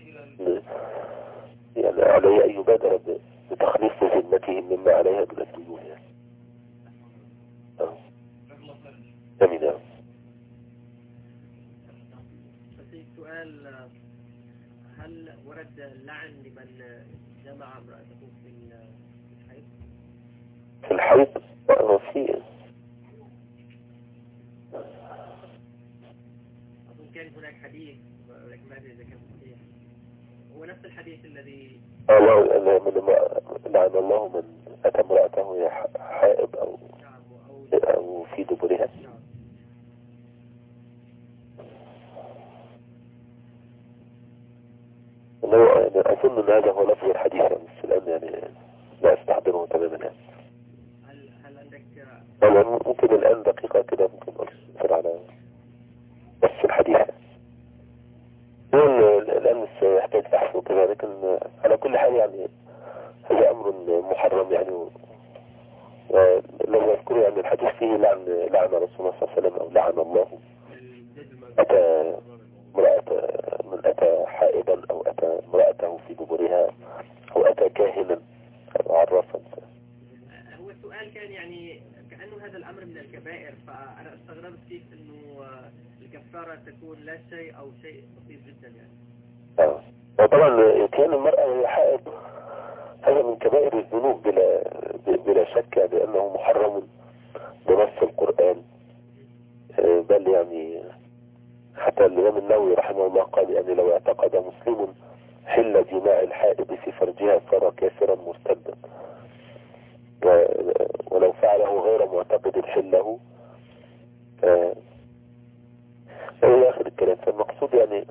يعني عليه أن يبادر بتخليص ذمته مما عليها من الديون يعني. أمين. سؤال: هل ورد اللعن لمن جمع امرأته في الحيض؟ في الحيض في أظن كان هناك حديث ولكن ما أدري إذا كان صحيح، هو نفس الحديث الذي لعن الله من أتى امرأته حائض أو في دبرها. أظن أن هذا هو لفظ الحديث يعني، بس الآن يعني لا أستحضره تماما يعني. هل عندك ممكن الآن دقيقة كده ممكن أصبر على بس الحديث الآن يحتاج بحث وكذا، لكن على كل حال يعني هذا أمر محرم يعني. ولو يذكر يعني الحديث فيه لعن رسول الله صلى الله عليه وسلم أو لعن الله أتى من أتى حائضا أو أتى امرأته في دبرها أو أتى كاهنا أو عرافا. هو السؤال كان يعني كأنه هذا الأمر من الكبائر، فأنا استغربت كيف أنه الكفارة تكون لا شيء أو شيء بسيط جدا يعني. وطبعا إتيان المرأة وهي حائض هذا من كبائر الذنوب بلا شك، لأنه محرم بنص القرآن، بل يعني حتى الإمام النووي رحمه الله قال يعني لو اعتقد مسلم حل جماع الحائض في فرجها صار كافرا مرتدا، ولو فعله غير معتقد حله إلى آخر الكلام. فالمقصود يعني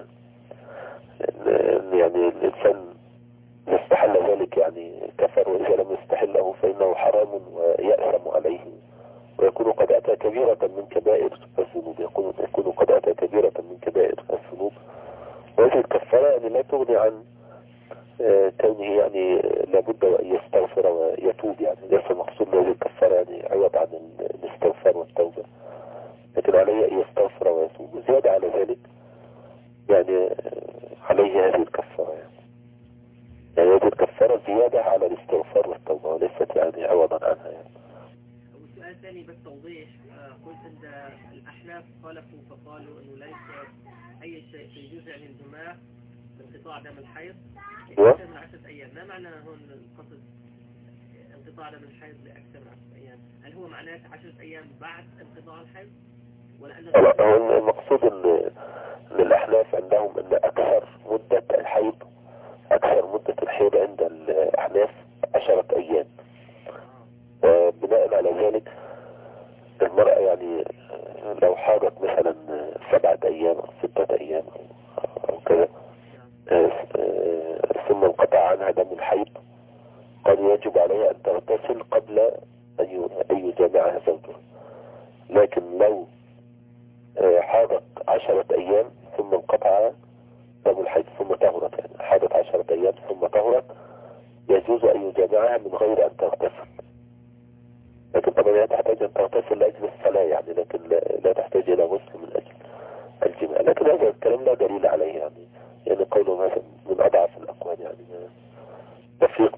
الإنسان يستحل ذلك يعني كفر، وإذا لم يستحله فإنه حرام ويأثم عليه، ويكون قد أتى كبيرة من كبائر الذنوب، يكون قد أتى كبيرة من كبائر الذنوب. وهذه الكفارة يعني لا تغني عن كونه يعني لابد وأن يستغفر ويتوب، يعني ليس المقصود هذه الكفارة يعني عوض عن الاستغفار والتوبة، لكن عليه أن يستغفر ويتوب. وزيادة على ذلك يعني عليه هذه الكفارة يعني هذه الكفارة زيادة على الاستغفار والتوبة وليست يعني عوضا عنها يعني. والسؤال الثاني بس توضيح، قلت أن الأحناف خالفوا فقالوا أنه ليس أي شيء يجوز يعني الجماع بانقطاع دم الحيض أكثر من 10 أيام. ما معنى هون القصد انقطاع دم الحيض لأكثر من 10 أيام؟ هل هو معناه 10 أيام بعد انقطاع الحيض؟ ولا أن هو المقصود أن الأحناف عندهم أن أكثر مدة الحيض عند الأحناف 10 أيام. بناء على ذلك المرأة يعني لو حاضت مثلا 7 أيام أو 6 أيام أو كذا ثم انقطع عنها دم الحيض قد يجب عليها أن تغتسل قبل أن يجامعها زوجها. لكن لو حاضت 10 أيام ثم انقطع دم الحيض ثم طهرت، يعني حاضت 10 أيام ثم طهرت، يجوز أن يجامعها من غير أن تغتسل. لكن طبعا هي تحتاج أن تغتسل لأجل الصلاة يعني، لكن لا تحتاج إلى غسل من أجل الجماع. لكن هذا الكلام لا دليل عليه يعني قوله مثلا من أضعف الأقوال يعني تفريق